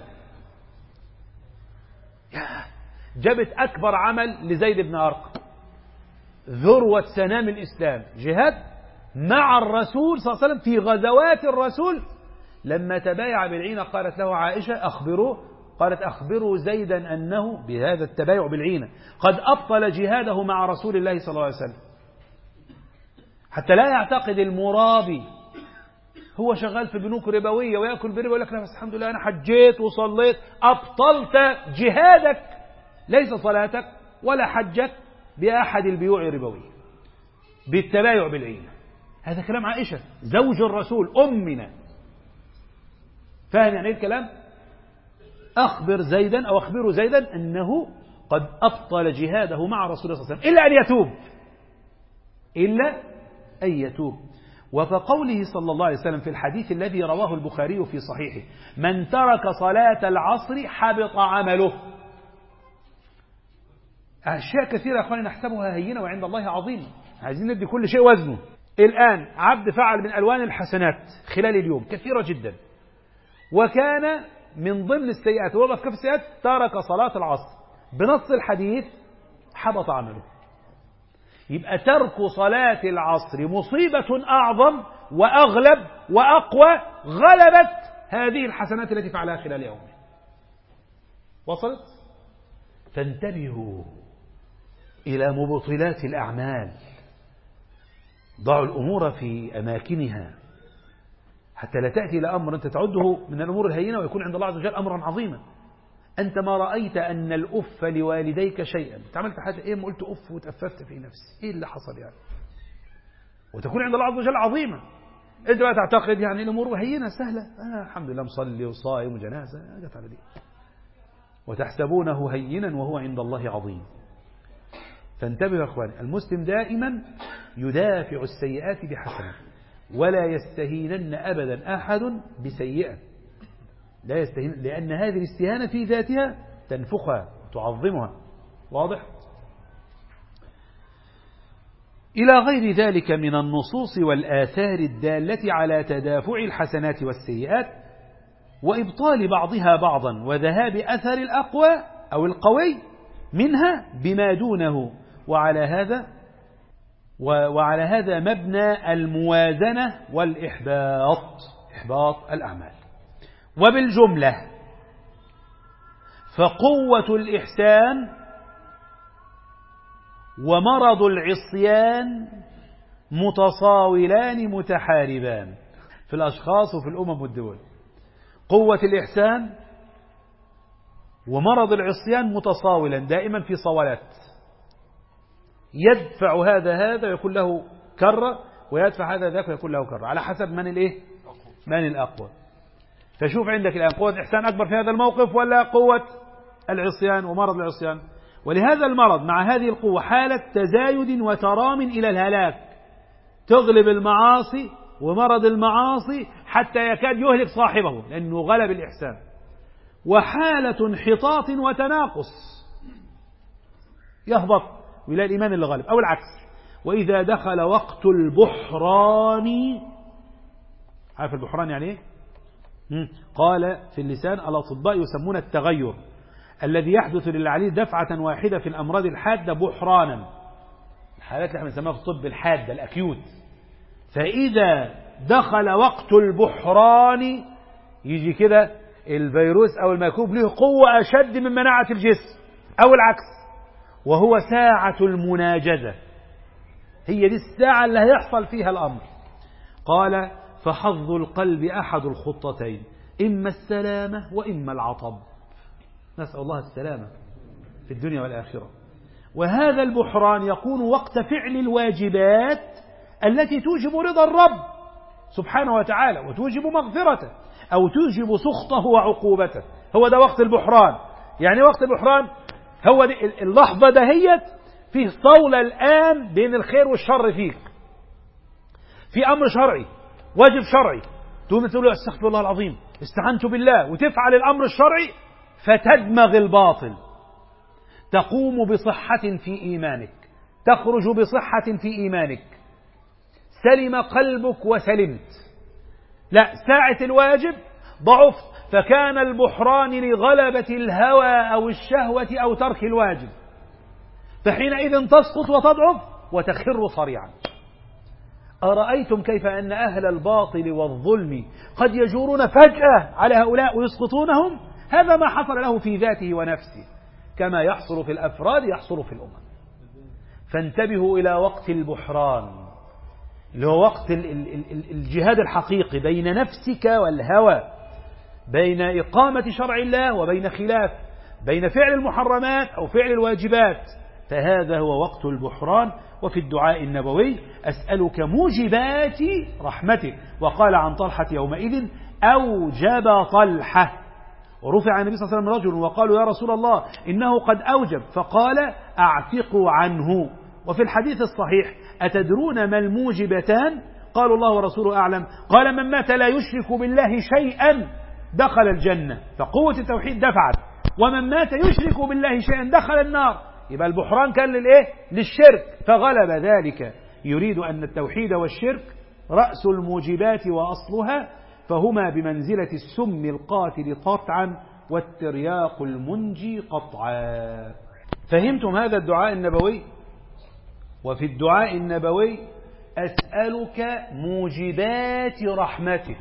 جبت أكبر عمل لزيد بن أرقم، ذروة سنام الإسلام، جهاد مع الرسول صلى الله عليه وسلم في غزوات الرسول. لما تبايع بالعينة قالت له عائشة أخبروه، قالت أخبروا زيدا أنه بهذا التبايع بالعينة قد أبطل جهاده مع رسول الله صلى الله عليه وسلم. حتى لا يعتقد المرابي هو شغال في بنوك ربوية ويأكل بربا ويقول لك لا بس الحمد لله أنا حجيت وصليت. أبطلت جهادك، ليس صلاتك ولا حجك، بأحد البيوع الربوية، بالتبايع بالعينة. هذا كلام عائشة زوج الرسول أمنا. فاهم يعني ايه الكلام؟ أخبر زيدا أو أخبروا زيدا أنه قد أبطل جهاده مع رسول الله صلى الله عليه وسلم إلا أن يتوب، إلا أن يتوب. وفقوله صلى الله عليه وسلم في الحديث الذي رواه البخاري في صحيحه من ترك صلاة العصر حبط عمله. أشياء كثيرة يا أخواني نحسبها هينة وعند الله عظيمة، عايزين ندي كل شيء وزنه. الآن عبد فعل من ألوان الحسنات خلال اليوم كثيرة جدا، وكان من ضمن السيئات وضع في كف السيئات ترك صلاة العصر، بنص الحديث حبط عمله. يبقى ترك صلاة العصر مصيبة أعظم وأغلب وأقوى، غلبت هذه الحسنات التي فعلها خلال يومه. وصلت؟ فانتبهوا إلى مبطلات الأعمال، ضعوا الأمور في أماكنها حتى لا تأتي إلى أمر أنت تعده من الأمور الهينة ويكون عند الله عز وجل أمرا عظيما. أنت ما رأيت أن الأف لوالديك شيئا، تعملت حاجة إيه ما قلت أف وتأففت في نفسي، إيه اللي حصل يعني؟ وتكون عند الله عز وجل عظيمة. أنت بقى تعتقد يعني الأمور هينة سهلة، آه الحمد لله مصلي وصائم وجنازة جت على دي، وتحسبونه هينا وهو عند الله عظيم. فانتبهوا يا أخواني، المسلم دائما يدافع السيئات بحسنة، ولا يستهينن أبدا أحد بسيئة، لا يستهين، لأن هذه الاستهانة في ذاتها تنفخها وتعظمها. واضح؟ إلى غير ذلك من النصوص والآثار الدالة على تدافع الحسنات والسيئات وإبطال بعضها بعضا وذهاب أثر الأقوى أو القوي منها بما دونه، وعلى هذا وعلى هذا مبنى الموازنة والإحباط، إحباط الأعمال. وبالجملة فقوة الإحسان ومرض العصيان متصاولان متحاربان في الأشخاص وفي الأمم والدول. قوة الإحسان ومرض العصيان متصاولا دائما في صولات، يدفع هذا هذا ويكون له كرة، ويدفع هذا ذاك ويكون له كرة، على حسب من الايه من الأقوى. فشوف عندك الآن قوة الإحسان أكبر في هذا الموقف ولا قوة العصيان ومرض العصيان؟ ولهذا المرض مع هذه القوة حالة تزايد وترام إلى الهلاك، تغلب المعاصي ومرض المعاصي حتى يكاد يهلك صاحبه لأنه غلب الإحسان، وحالة انحطاط وتناقص يهبط ويلاقي الإيمان اللي غالب، أو العكس. وإذا دخل وقت البحران، عارف البحران يعني إيه؟ قال في اللسان الأطباء يسمون التغير الذي يحدث للعليل دفعة واحدة في الأمراض الحادة بحرانا، الحالات اللي احنا بنسميها في الطب الحادة الأكيوت. فإذا دخل وقت البحران يجي كده الفيروس أو الميكروب له قوة أشد من مناعة الجسم، أو العكس، وهو ساعة المناجزة، هي دي الساعة اللي هيحصل فيها الأمر. قال فحظ القلب أحد الخطتين، إما السلامة وإما العطب، نسأل الله السلامة في الدنيا والآخرة. وهذا البحران يكون وقت فعل الواجبات التي توجب رضا الرب سبحانه وتعالى وتوجب مغفرته أو توجب سخطه وعقوبته، هو ده وقت البحران. يعني وقت البحران هو دي اللحظة دهيت فيه صولة الآن بين الخير والشر فيك، في أمر شرعي واجب شرعي، تقوم تقول له استغفر الله العظيم استعنت بالله وتفعل الأمر الشرعي فتدمغ الباطل، تقوم بصحة في إيمانك، تخرج بصحة في إيمانك، سلم قلبك وسلمت. لا، ساعة الواجب ضعفت، فكان البحران لغلبة الهوى أو الشهوة أو ترك الواجب، فحينئذ تسقط وتضعف وتخر صريعا. أرأيتم كيف أن أهل الباطل والظلم قد يجورون فجأة على هؤلاء ويسقطونهم؟ هذا ما حصل له في ذاته ونفسه، كما يحصل في الأفراد يحصل في الأمم. فانتبهوا إلى وقت البحران اللي هو وقت الجهاد الحقيقي بين نفسك والهوى، بين إقامة شرع الله وبين خلاف، بين فعل المحرمات أو فعل الواجبات، فهذا هو وقت البحران. وفي الدعاء النبوي أسألك موجبات رحمتك، وقال عن طلحة يومئذ أوجب طلحة، ورفع عن النبي صلى الله عليه وسلم رجل وقالوا يا رسول الله إنه قد أوجب، فقال أعتقوا عنه. وفي الحديث الصحيح أتدرون ما الموجبتان؟ قالوا الله ورسوله أعلم. قال من مات لا يشرك بالله شيئا دخل الجنة، فقوة التوحيد دفعت، ومن مات يشرك بالله شيئا دخل النار. يبقى البحران كان للإيه؟ للشرك، فغلب ذلك. يريد أن التوحيد والشرك رأس الموجبات وأصلها، فهما بمنزلة السم القاتل قطعا والترياق المنجي قطعا. فهمتم هذا الدعاء النبوي؟ وفي الدعاء النبوي أسألك موجبات رحمتك،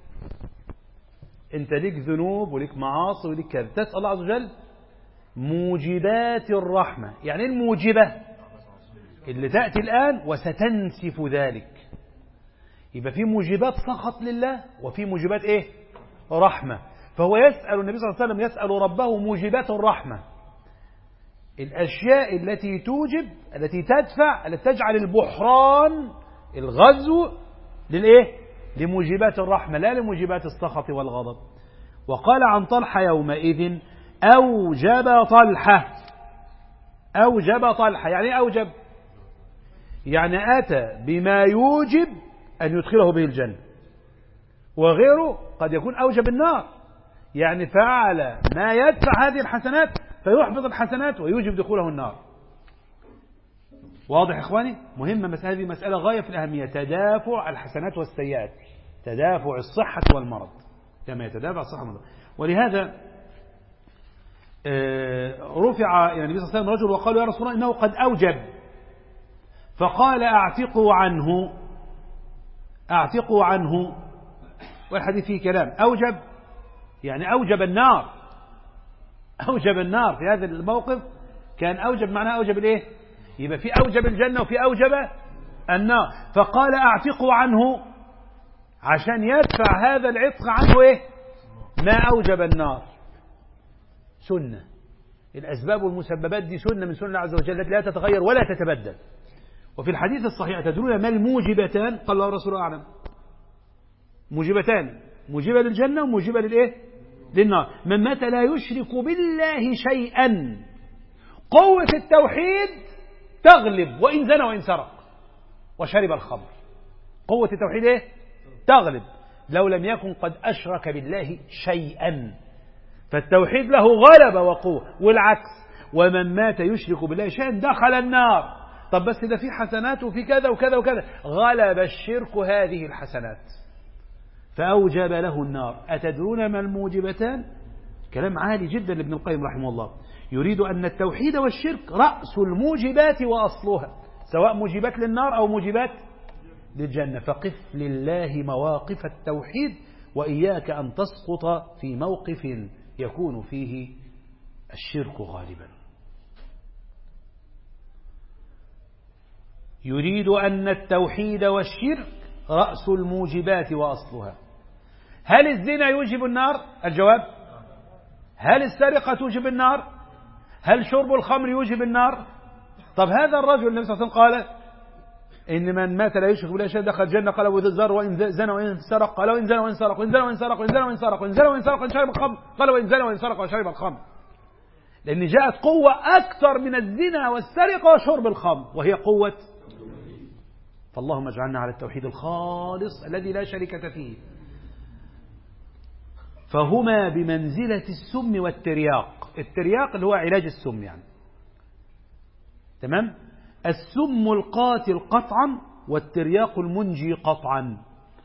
انت ليك ذنوب وليك معاصي وليك كذا، تسأل الله عز وجل موجبات الرحمة. يعني الموجبة اللي تأتي الآن وستنسف ذلك. يبقى في موجبات سخط لله وفي موجبات ايه؟ رحمة. فهو يسأل النبي صلى الله عليه وسلم يسأل ربه موجبات الرحمة، الأشياء التي توجب، التي تدفع، التي تجعل البحران الغزو للإيه؟ لموجبات الرحمة لا لموجبات السخط والغضب. وقال عن طلحة يومئذ أوجب طلحة. أوجب طلحة يعني أوجب، يعني أتى بما يوجب أن يدخله به الجنة، وغيره قد يكون أوجب النار، يعني فعل ما يدفع هذه الحسنات فيحبط الحسنات ويوجب دخوله النار. واضح يا إخواني؟ مهمة مسألة، هذه مسألة غاية في الأهمية، تدافع الحسنات والسيئات، تدافع الصحة والمرض كما يتدافع الصحة والمرض. ولهذا رفع يعني النبي صلى الله عليه وسلم رجل وقالوا يا رسول الله إنه قد أوجب، فقال أعتقوا عنه أعتقوا عنه. والحديث فيه كلام، أوجب يعني أوجب النار، أوجب النار في هذا الموقف، كان أوجب معناه أوجب الإيه؟ يبقى في أوجب الجنة وفي أوجب النار. فقال أعتقوا عنه عشان يدفع هذا العتق عنه إيه؟ ما أوجب النار. سنة، الأسباب والمسببات دي سنة من سنة الله عز وجل التي لا تتغير ولا تتبدل. وفي الحديث الصحيح تدرون ما الموجبتان؟ قال الله ورسوله أعلم. موجبتان، موجبة للجنة وموجبة للإيه؟ للنار. من مات لا يشرك بالله شيئا، قوة التوحيد تغلب وإن زنى وإن سرق وشرب الخمر. قوة التوحيد إيه؟ تغلب لو لم يكن قد أشرك بالله شيئا، فالتوحيد له غلبة وقوة. والعكس، ومن مات يشرك بالله شيئا دخل النار. طب بس ده في حسنات وفي كذا وكذا وكذا، غلب الشرك هذه الحسنات فأوجب له النار. أتدرون ما الموجبتان؟ كلام عالي جدا لابن القيم رحمه الله، يريد أن التوحيد والشرك رأس الموجبات وأصلها، سواء موجبات للنار أو موجبات للجنة. فقف لله مواقف التوحيد، وإياك أن تسقط في موقف يكون فيه الشرك غالبا. يريد أن التوحيد والشرك رأس الموجبات وأصلها. هل الزنا يوجب النار؟ الجواب. هل السرقة توجب النار؟ هل شرب الخمر يوجب النار؟ طب هذا الرجل النبي صلى الله عليه وسلم قال إن من مات لا يشرك بالله شيئا دخل الجنة، قال وإذا زار وإن زنى وإن سرق، قال وإن زنى وإن سرق وإن زنى وإن سرق وإن زنى وإن سرق وإن زنى وإن سرق وإن شرب الخمر، قال وإن زنى وإن سرق وشرب الخمر. لأن جاءت قوة أكثر من الزنا والسرقة وشرب الخمر، وهي قوة. فاللهم اجعلنا على التوحيد الخالص الذي لا شركة فيه. فهما بمنزلة السم والترياق. الترياق اللي هو علاج السم يعني، تمام؟ السم القاتل قطعا والترياق المنجي قطعا.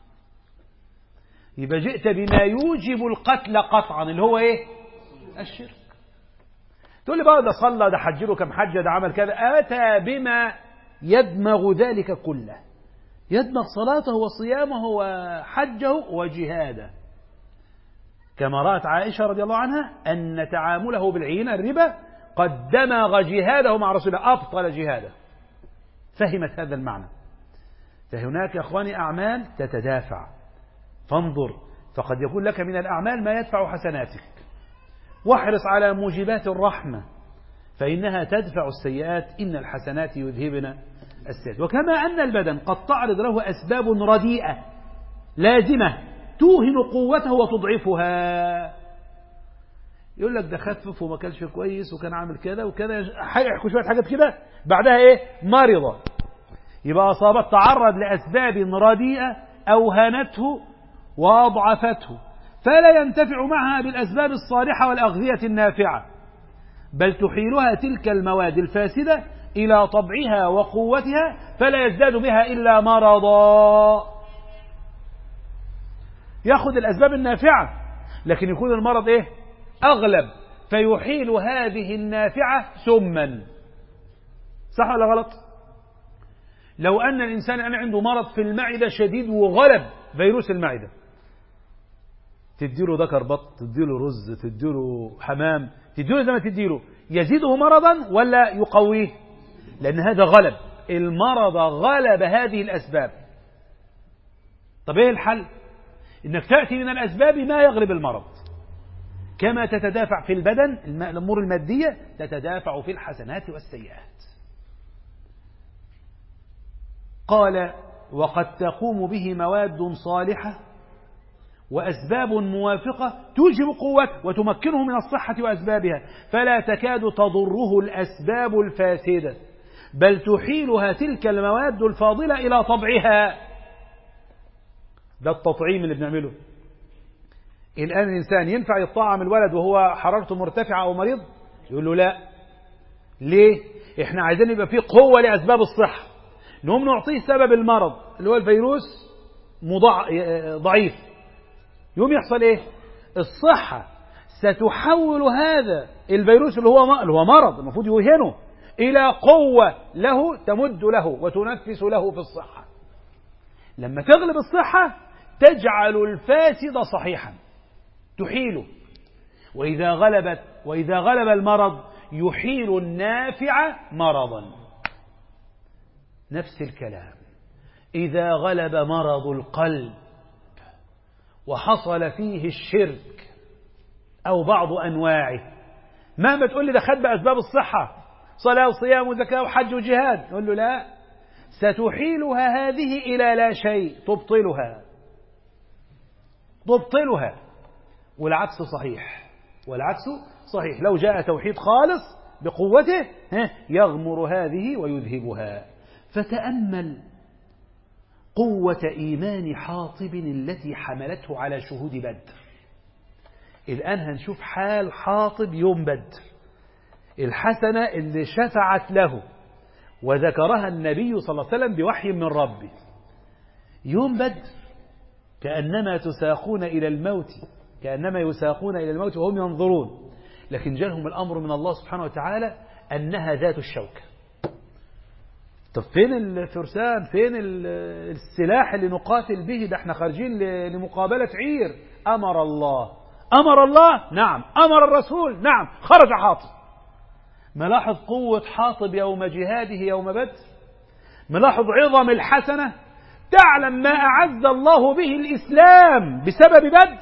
يبقى جئت بما يوجب القتل قطعا اللي هو ايه؟ الشرك. تقول لي بقى ده صلى، ده حج له كم حجة، ده عمل كذا. أتى بما يدمغ ذلك كله، يدمغ صلاته وصيامه وحجه وجهاده. كما رأت عائشة رضي الله عنها أن تعامله بالعينة الربا قد دمغ جهاده مع رسول الله، أبطل جهاده. فهمت هذا المعنى. فهناك يا أخواني أعمال تتدافع، فانظر، فقد يكون لك من الأعمال ما يدفع حسناتك. واحرص على موجبات الرحمة فإنها تدفع السيئات، إن الحسنات يذهبن السيئات. وكما أن البدن قد تعرض له أسباب رديئة لازمة توهن قوته وتضعفها. يقول لك ده خفف وما كانش كويس وكان عامل كذا وكذا، يحكوا شوية حاجات كده، بعدها ايه؟ مرضة. يبقى أصابت تعرض لأسباب رديئة أوهنته وأضعفته، فلا ينتفع معها بالأسباب الصالحة والأغذية النافعة، بل تحيلها تلك المواد الفاسدة إلى طبعها وقوتها، فلا يزداد بها إلا مرضا. يأخذ الأسباب النافعة لكن يكون المرض إيه؟ أغلب، فيحيل هذه النافعة سما. صح ولا غلط؟ لو أن الإنسان أنا عنده مرض في المعدة شديد وغلب فيروس المعدة، تديله ذكر بط، تديله رز، تديله حمام، تديله زي ما تديله، يزيده مرضا ولا يقويه؟ لأن هذا غلب، المرض غلب هذه الأسباب. طب إيه الحل؟ إنك تأتي من الأسباب ما يغلب المرض. كما تتدافع في البدن الأمور المادية، تتدافع في الحسنات والسيئات. قال وقد تقوم به مواد صالحة وأسباب موافقة توجب قوته وتمكنه من الصحة وأسبابها، فلا تكاد تضره الأسباب الفاسدة، بل تحيلها تلك المواد الفاضلة إلى طبعها. ده التطعيم اللي بنعمله الآن. الإنسان ينفع يطعم الولد وهو حرارته مرتفعة أو مريض؟ يقول له لا. ليه؟ احنا عايزين يبقى فيه قوة لأسباب الصحة، نقوم نعطيه سبب المرض اللي هو الفيروس مضع... ضعيف، يوم يحصل ايه؟ الصحة ستحول هذا الفيروس اللي هو اللي هو مرض المفروض يوهنه إلى قوة له تمد له وتنفس له في الصحة. لما تغلب الصحة تجعل الفاسد صحيحا تحيله، وإذا غلبت وإذا غلب المرض يحيل النافع مرضا. نفس الكلام إذا غلب مرض القلب وحصل فيه الشرك أو بعض أنواعه، مهما تقول لي ده خد بأسباب الصحة صلاة وصيام وزكاة وحج وجهاد، نقول له لا، ستحيلها هذه إلى لا شيء، تبطلها تبطلها والعكس صحيح والعكس صحيح. لو جاء توحيد خالص بقوته يغمر هذه ويذهبها. فتأمل قوة إيمان حاطب التي حملته على شهود بدر. الآن هنشوف حال حاطب يوم بدر، الحسنة اللي شفعت له وذكرها النبي صلى الله عليه وسلم بوحي من ربه. يوم بدر كأنما تساقون إلى الموت كأنما يساقون إلى الموت وهم ينظرون، لكن جاءهم الأمر من الله سبحانه وتعالى أنها ذات الشوكة. طب فين الفرسان؟ فين السلاح اللي نقاتل به؟ ده احنا خارجين لمقابلة عير. أمر الله أمر الله نعم، أمر الرسول نعم، خرج حاطب. ملاحظ قوة حاطب يوم جهاده يوم بدر، ملاحظ عظم الحسنة. تعلم ما أعز الله به الإسلام بسبب بدر.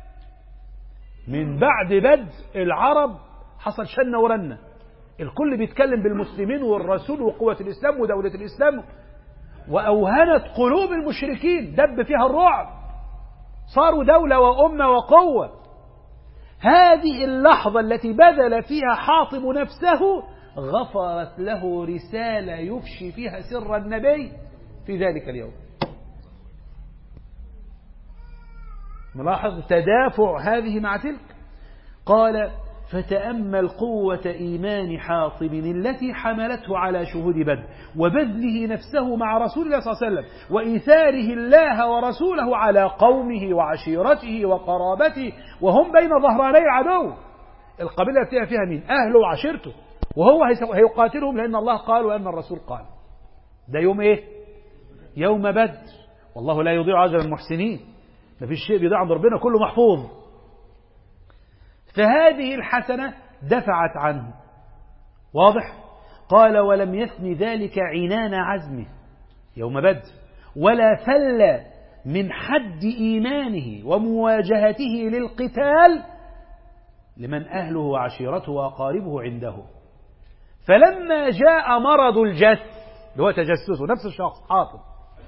من بعد بدر العرب حصل شنة ورنة، الكل بيتكلم بالمسلمين والرسول وقوة الإسلام ودولة الإسلام، وأوهنت قلوب المشركين، دب فيها الرعب، صاروا دولة وأمة وقوة. هذه اللحظة التي بذل فيها حاطب نفسه غفرت له رسالة يفشي فيها سر النبي في ذلك اليوم. ملاحظ تدافع هذه مع تلك. قال فتأمل قوة إيمان حاطب التي حملته على شهود بدر وبذله نفسه مع رسول الله صلى الله عليه وسلم وإيثاره الله ورسوله على قومه وعشيرته وقرابته وهم بين ظهراني العدو. القبيلة فيها فيها مين؟ أهله وعشيرته، وهو هيقاتلهم لأن الله قال وأن الرسول قال. ده يوم إيه؟ يوم بدر. والله لا يضيع أجر المحسنين، ما فيش شيء بيضيع عند ربنا، كله محفوظ. فهذه الحسنة دفعت عنه. واضح؟ قال ولم يثن ذلك عنان عزمه يوم بدر ولا فل من حد إيمانه ومواجهته للقتال لمن أهله وعشيرته وأقاربه عنده. فلما جاء مرض الجس اللي هو تجسسه نفس الشخص حاطب،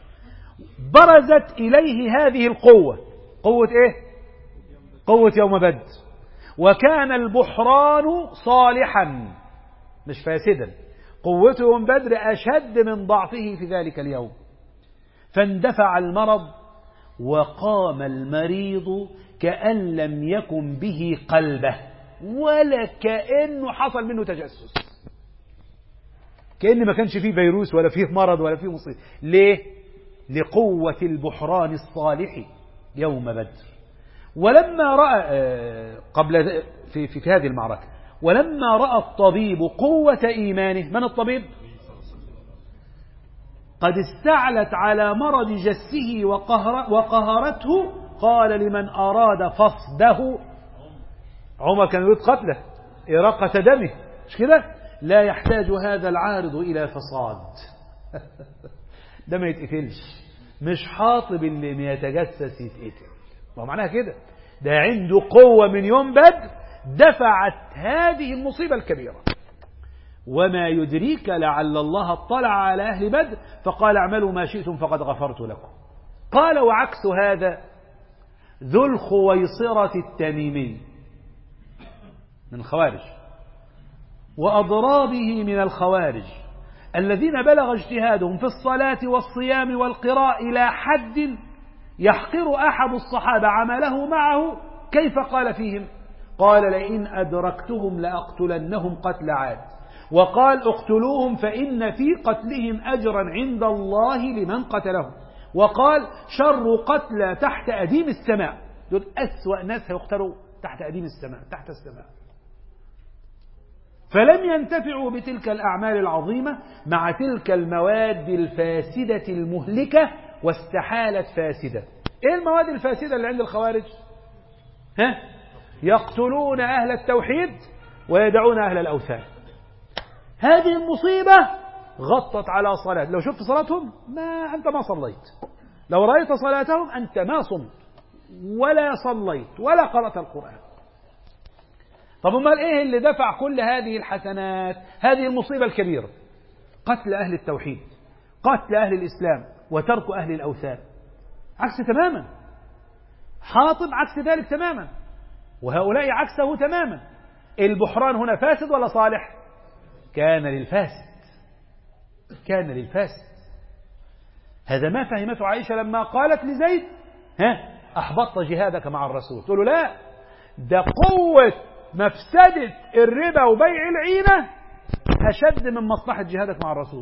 برزت إليه هذه القوة. قوة إيه؟ قوة يوم بدر. وكان البحران صالحا مش فاسدا، قوته يوم بدر أشد من ضعفه في ذلك اليوم. فاندفع المرض وقام المريض كأن لم يكن به قلبه ولا كأنه حصل منه تجسس، كأن ما كانش فيه فيروس ولا فيه مرض ولا فيه مصيبة. ليه؟ لقوة البحران الصالح يوم بدر. ولما رأى قبل في, في, في هذه المعركة ولما رأى الطبيب قوة إيمانه، من الطبيب؟ قد استعلت على مرض جسه وقهر وقهرته، قال لمن أراد فصده، عمر كان يريد قتله إراقة دمه مش كده؟ لا يحتاج هذا العارض إلى فصاد. ده ما يتقتلش، مش حاطب اللي يتجسس يتقتل، ما معناها كده. ده عنده قوة من يوم بدر دفعت هذه المصيبة الكبيرة. وما يدريك لعل الله اطلع على أهل بدر فقال اعملوا ما شئتم فقد غفرت لكم. قال وعكس هذا ذو الخويصرة التميمي من الخوارج وأضرابه من الخوارج الذين بلغ اجتهادهم في الصلاة والصيام والقراء إلى حد يحقر أحد الصحابة عمله معه، كيف قال فيهم؟ قال لئن أدركتهم لأقتلنهم قتل عاد وقال اقتلوهم فإن في قتلهم أجرا عند الله لمن قتلهم. وقال شر قتلى تحت أديم السماء، دول أسوأ ناس هيقتلوا تحت أديم السماء، تحت السماء. فلم ينتفعوا بتلك الأعمال العظيمة مع تلك المواد الفاسدة المهلكة، واستحالت فاسدة. إيه المواد الفاسدة اللي عند الخوارج؟ ها؟ يقتلون أهل التوحيد ويدعون أهل الأوثان. هذه المصيبة غطت على صلاة، لو شفت صلاتهم ما أنت ما صليت، لو رأيت صلاتهم أنت ما صمت ولا صليت ولا قرأت القرآن. طب امال ايه اللي دفع كل هذه الحسنات؟ هذه المصيبة الكبيرة، قتل أهل التوحيد، قتل أهل الإسلام، وترك أهل الأوثان. عكس تماما. حاطب عكس ذلك تماما، وهؤلاء عكسه تماما. البحران هنا فاسد ولا صالح؟ كان للفاسد، كان للفاسد. هذا ما فهمته عائشة لما قالت لزيد ها أحبطت جهادك مع الرسول. تقول له لا، ده قوة مفسدة الربا وبيع العينة أشد من مصلحة جهادك مع الرسول.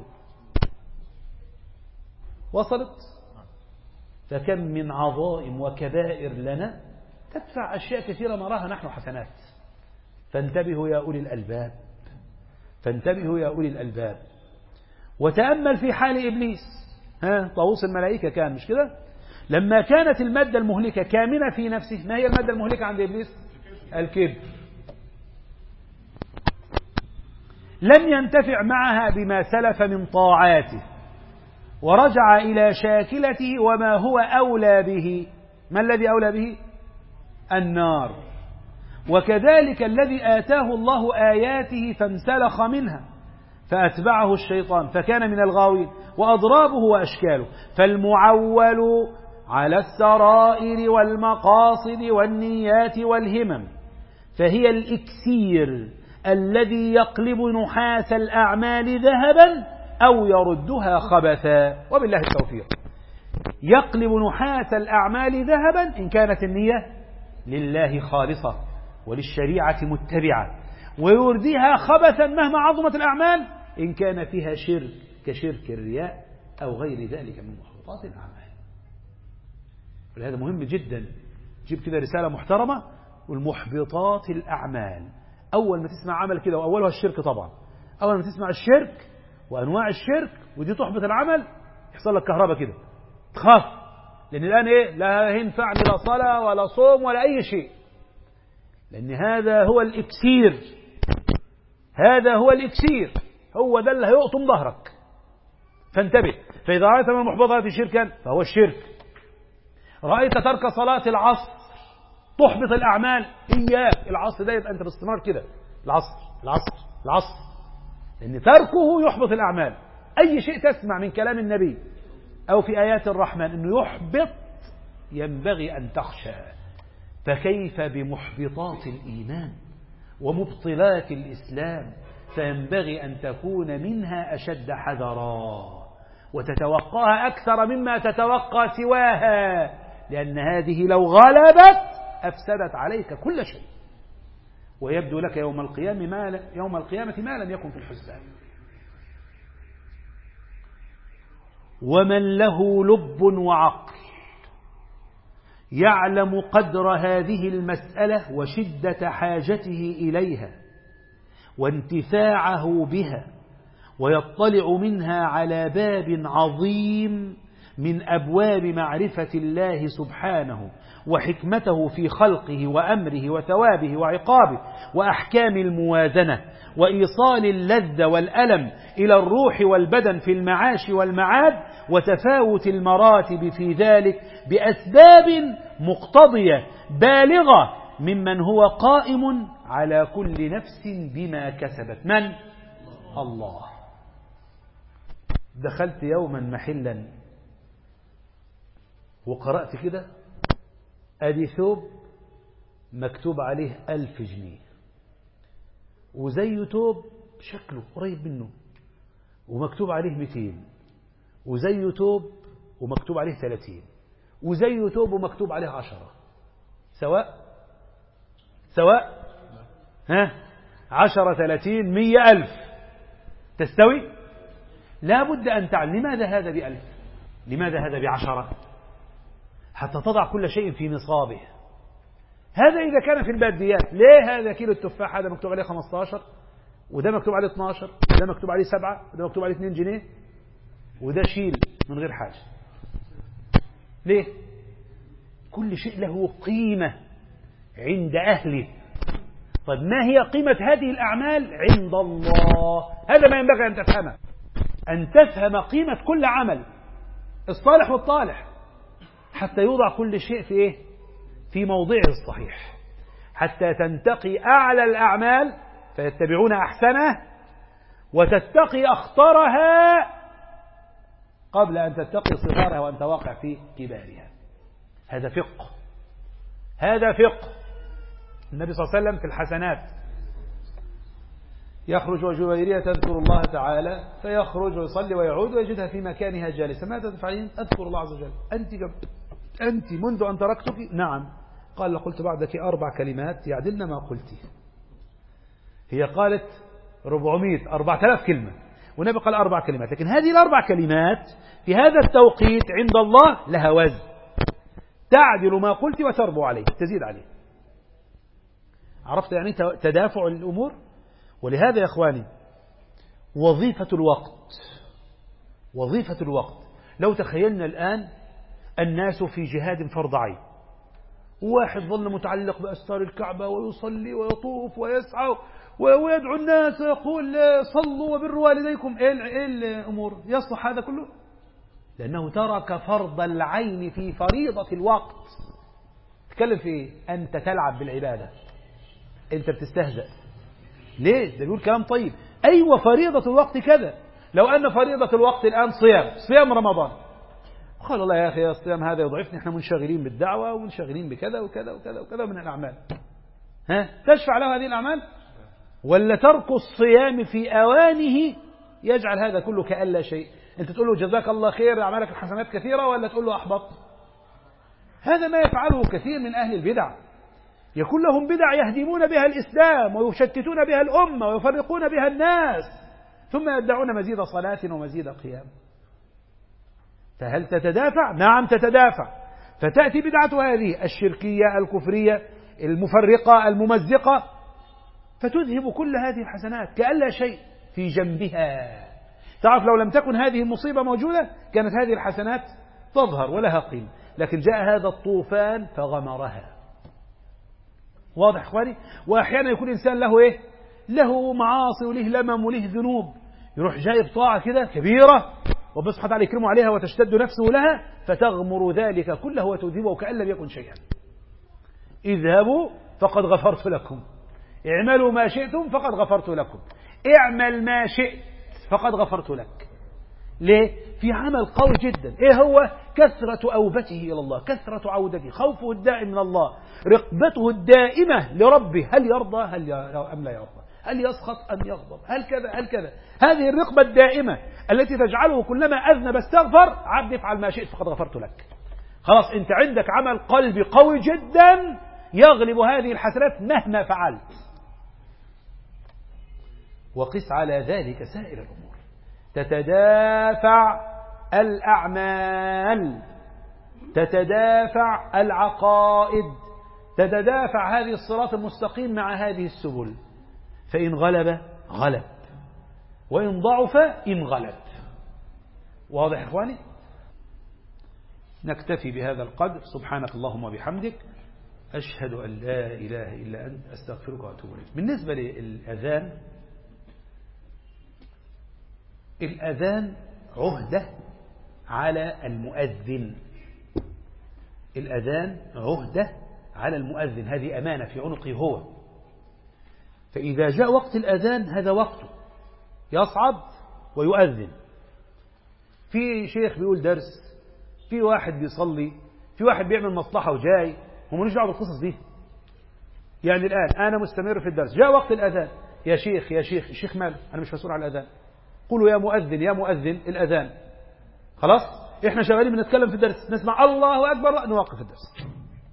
وصلت؟ فكم من عظائم وكبائر لنا تدفع أشياء كثيرة نراها نحن حسنات. فانتبهوا يا أولي الألباب، فانتبهوا يا أولي الألباب. وتأمل في حال إبليس، ها طاووس الملائكة كان مش كده؟ لما كانت المادة المهلكة كامنة في نفسه، ما هي المادة المهلكة عند إبليس؟ الكبر. لم ينتفع معها بما سلف من طاعاته، ورجع إلى شاكلته وما هو أولى به. ما الذي أولى به؟ النار. وكذلك الذي آتاه الله آياته فانسلخ منها فأتبعه الشيطان فكان من الغاوين، وأضرابه وأشكاله. فالمعول على السرائر والمقاصد والنيات والهمم، فهي الإكسير الذي يقلب نحاس الأعمال ذهبا أو يردها خبثا، وبالله التوفيق. يقلب نحاس الأعمال ذهبا إن كانت النية لله خالصة وللشريعة متبعة، ويرديها خبثا مهما عظمت الأعمال إن كان فيها شرك كشرك الرياء أو غير ذلك من محبطات الأعمال. ولهذا مهم جدا جيب كده رسالة محترمة، والمحبطات الأعمال. أول ما تسمع عمل كده، وأولها الشرك طبعا، أول ما تسمع الشرك وأنواع الشرك ودي تحبط العمل، يحصل لك كهرباء كده، تخاف، لأن الآن إيه؟ لا ينفع لا صلاة ولا صوم ولا أي شيء، لأن هذا هو الإكسير، هذا هو الإكسير، هو ده اللي هيقطم ظهرك. فانتبه. فإذا رأيت من المحبطات شركا فهو الشرك. رأيت ترك صلاة العصر تحبط الأعمال، إياك العصر ده يبقى أنت باستمرار كده، العصر العصر العصر، لأن تركه يحبط الأعمال. أي شيء تسمع من كلام النبي أو في آيات الرحمن أنه يحبط ينبغي أن تخشى. فكيف بمحبطات الإيمان ومبطلات الإسلام؟ فينبغي أن تكون منها أشد حذرا، وتتوقاها أكثر مما تتوقى سواها، لأن هذه لو غلبت أفسدت عليك كل شيء، ويبدو لك يوم القيامة ما يوم القيامة ما لم يكن في الحسبان. ومن له لب وعقل يعلم قدر هذه المسألة وشدة حاجته إليها وانتفاعه بها، ويطلع منها على باب عظيم من أبواب معرفة الله سبحانه وحكمته في خلقه وأمره وثوابه وعقابه وأحكام الموازنة وإيصال اللذة والألم إلى الروح والبدن في المعاش والمعاد، وتفاوت المراتب في ذلك بأسباب مقتضية بالغة ممن هو قائم على كل نفس بما كسبت. من؟ الله. دخلت يوما محلا وقرأت كده، أدي ثوب مكتوب عليه ألف جنيه، وزي ثوب شكله قريب منه ومكتوب عليه مئتين، وزي ثوب ومكتوب عليه ثلاثين، وزي ثوب ومكتوب عليه عشرة، سواء سواء ها عشرة ثلاثين مية ألف، تستوي؟ لا بد أن تعلم لماذا هذا بألف، لماذا هذا بعشرة، حتى تضع كل شيء في نصابه. هذا إذا كان في الباديات. ليه هذا كيلو التفاح هذا مكتوب عليه خمسة عشر، وده مكتوب عليه اثني عشر، وده مكتوب عليه سبعة، وده مكتوب عليه اثنين جنيه، وده شيل من غير حاجة؟ ليه؟ كل شيء له قيمة عند أهله. طيب ما هي قيمة هذه الأعمال عند الله؟ هذا ما ينبغي أن تفهمه، أن تفهم قيمة كل عمل الصالح والطالح، حتى يوضع كل شيء في إيه؟ في موضعه الصحيح، حتى تنتقي أعلى الأعمال فيتبعون أحسنه، وتتقي أخطرها قبل أن تتقي صغارها وأنت واقع في كبارها. هذا فقه، هذا فقه. النبي صلى الله عليه وسلم في الحسنات يخرج وجويرية تذكر الله تعالى، فيخرج ويصلي ويعود ويجدها في مكانها جالسة. ماذا تفعلين؟ أذكر الله عز وجل. أنت أنت منذ أن تركتك؟ نعم. قال قلت بعدك أربع كلمات يعدلن ما قلتي. هي قالت أربعمائة أربعة آلاف كلمة، والنبي قال أربع كلمات، لكن هذه الأربع كلمات في هذا التوقيت عند الله لها وزن، تعدل ما قلت وتربو عليه، تزيد عليه. عرفت يعني تدافع الأمور؟ ولهذا يا أخواني وظيفة الوقت، وظيفة الوقت لو تخيلنا الآن الناس في جهاد فرض عين، واحد ظل متعلق بأستار الكعبة ويصلي ويطوف ويسعى ويدعو الناس ويقول صلوا وبروا والديكم، إيه الأمور؟ يصلح هذا كله؟ لأنه ترك فرض العين في فريضة الوقت. تتكلم في إيه؟ أنت تلعب بالعبادة، أنت بتستهزأ. ليه؟ ده بيقول كلام طيب. أيوة فريضة الوقت كذا. لو أن فريضة الوقت الآن صيام، صيام رمضان، قال الله يا أخي الصيام هذا يضعفني، احنا منشغلين بالدعوة ومنشغلين بكذا وكذا وكذا وكذا من الأعمال، ها تشفع له هذه الأعمال؟ ولا ترك الصيام في أوانه يجعل هذا كله كأن لا شيء؟ أنت تقول له جزاك الله خير أعمالك الحسنات كثيرة، ولا تقول له أحبط؟ هذا ما يفعله كثير من أهل البدع، يكون لهم بدع يهدمون بها الإسلام ويشتتون بها الأمة ويفرقون بها الناس، ثم يدعون مزيد صلاة ومزيد قيام. فهل تتدافع؟ نعم تتدافع. فتأتي بدعة هذه الشركية الكفرية المفرقة الممزقة فتذهب كل هذه الحسنات كأن لا شيء في جنبها. تعرف لو لم تكن هذه المصيبة موجودة كانت هذه الحسنات تظهر ولها قيمة، لكن جاء هذا الطوفان فغمرها. واضح إخواني؟ وأحيانا يكون إنسان له إيه؟ له معاصي وله لمم وله ذنوب، يروح جايب طاعة كده كبيرة وبس حتى يكرمه عليها وتشتد نفسه لها فتغمر ذلك كله وتذهبه كأن لم يكن شيئا. اذهبوا فقد غفرت لكم، اعملوا ما شئتم فقد غفرت لكم، اعمل ما شئت فقد غفرت لك. ليه؟ في عمل قوي جدا. ايه هو؟ كثرة أوبته إلى الله، كثرة عودته، خوفه الدائم من الله، رقبته الدائمة لربه، هل يرضى هل أم لا يرضى، هل يسخط أم يغضب، هل كذا هل كذا. هذه الرقبة الدائمة التي تجعله كلما أذنب استغفر، عبد افعل ما شئت فقد غفرت لك. خلاص أنت عندك عمل قلبي قوي جدا يغلب هذه الحسنات مهما فعلت. وقس على ذلك سائر الأمور، تتدافع الأعمال، تتدافع العقائد، تتدافع هذه الصراط المستقيم مع هذه السبل، فإن غلب غلب، وإن ضعف انغلب. واضح إخواني؟ نكتفي بهذا القدر. سبحانك اللهم وبحمدك، أشهد أن لا إله إلا أنت، أستغفرك وأتوب إليك. بالنسبة للأذان، الأذان عهدة على المؤذن، الأذان عهدة على المؤذن، هذه أمانة في عنقه هو. فإذا جاء وقت الأذان هذا وقته، يصعد ويؤذن. في شيخ بيقول درس، في واحد بيصلي، في واحد بيعمل مصلحة وجاي، هم مش دعوة بالقصص دي. يعني الآن أنا مستمر في الدرس، جاء وقت الأذان، يا شيخ يا شيخ الشيخ ماله، أنا مش مسؤول على الأذان، قولوا يا مؤذن يا مؤذن الأذان. خلاص إحنا شغالين بنتكلم في الدرس، نسمع الله أكبر نوقف الدرس.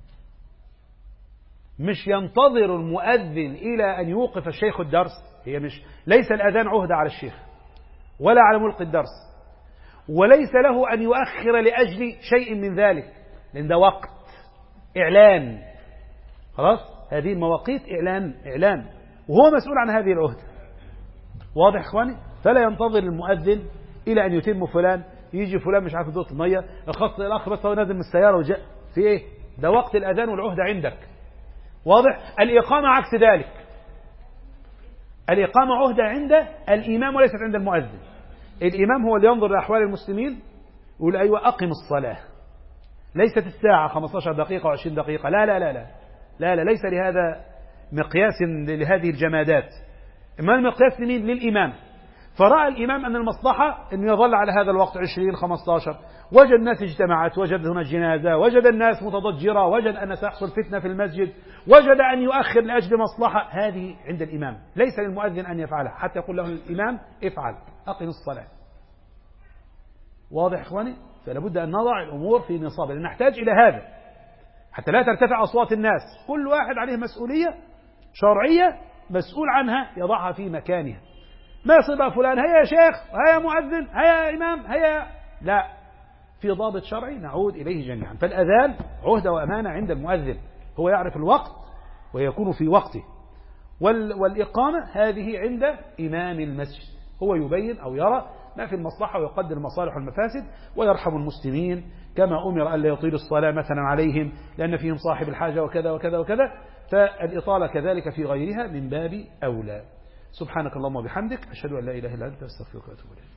مش ينتظر المؤذن إلى أن يوقف الشيخ الدرس، هي مش ليس الأذان عهدة على الشيخ، ولا على ملقي الدرس، وليس له أن يؤخر لأجل شيء من ذلك، لأن ده وقت إعلان. خلاص، هذه المواقيت إعلان إعلان وهو مسؤول عن هذه العهدة. واضح إخواني؟ فلا ينتظر المؤذن إلى أن يتم فلان، يجي فلان مش عارف يدوق المية، الخط الآخر بس هو نازل من السيارة وجاء في إيه؟ ده وقت الأذان والعهدة عندك. واضح؟ الإقامة عكس ذلك، الإقامة عهدة عند الإمام وليست عند المؤذن. الإمام هو اللي ينظر لأحوال المسلمين ويقول أيوة أقم الصلاة، ليست الساعة خمسة عشر دقيقة وعشرين دقيقة، لا لا لا لا لا, لا ليس لهذا مقياس لهذه الجمادات، إما المقياس لمين؟ للإمام. فرأى الإمام أن المصلحة أن يظل على هذا الوقت عشرين خمسة عشر، وجد الناس اجتمعت، وجد هنا جنازة، وجد الناس متضجرة، وجد أن سيحصل فتنة في المسجد، وجد أن يؤخر لأجل مصلحة، هذه عند الإمام، ليس للمؤذن أن يفعلها حتى يقول له الإمام افعل أقم الصلاة. واضح إخواني؟ فلا بد أن نضع الأمور في نصابها، نحتاج إلى هذا حتى لا ترتفع أصوات الناس. كل واحد عليه مسؤولية شرعية مسؤول عنها يضعها في مكانها. ما يصيب فلان هيا يا شيخ، هيا مؤذن، هيا إمام، هيا، لا، في ضابط شرعي نعود إليه جميعا. فالأذان عهدة وأمانة عند المؤذن، هو يعرف الوقت ويكون في وقته، والإقامة هذه عند إمام المسجد، هو يبين أو يرى ما في المصلحة ويقدر المصالح والمفاسد ويرحم المسلمين، كما أمر ألا يطيل الصلاة مثلا عليهم لأن فيهم صاحب الحاجة وكذا وكذا وكذا، فالإطالة كذلك في غيرها من باب أولى. سبحانك اللهم وبحمدك، أشهد أن لا إله إلا أنت، أستغفرك وأتوب إليك.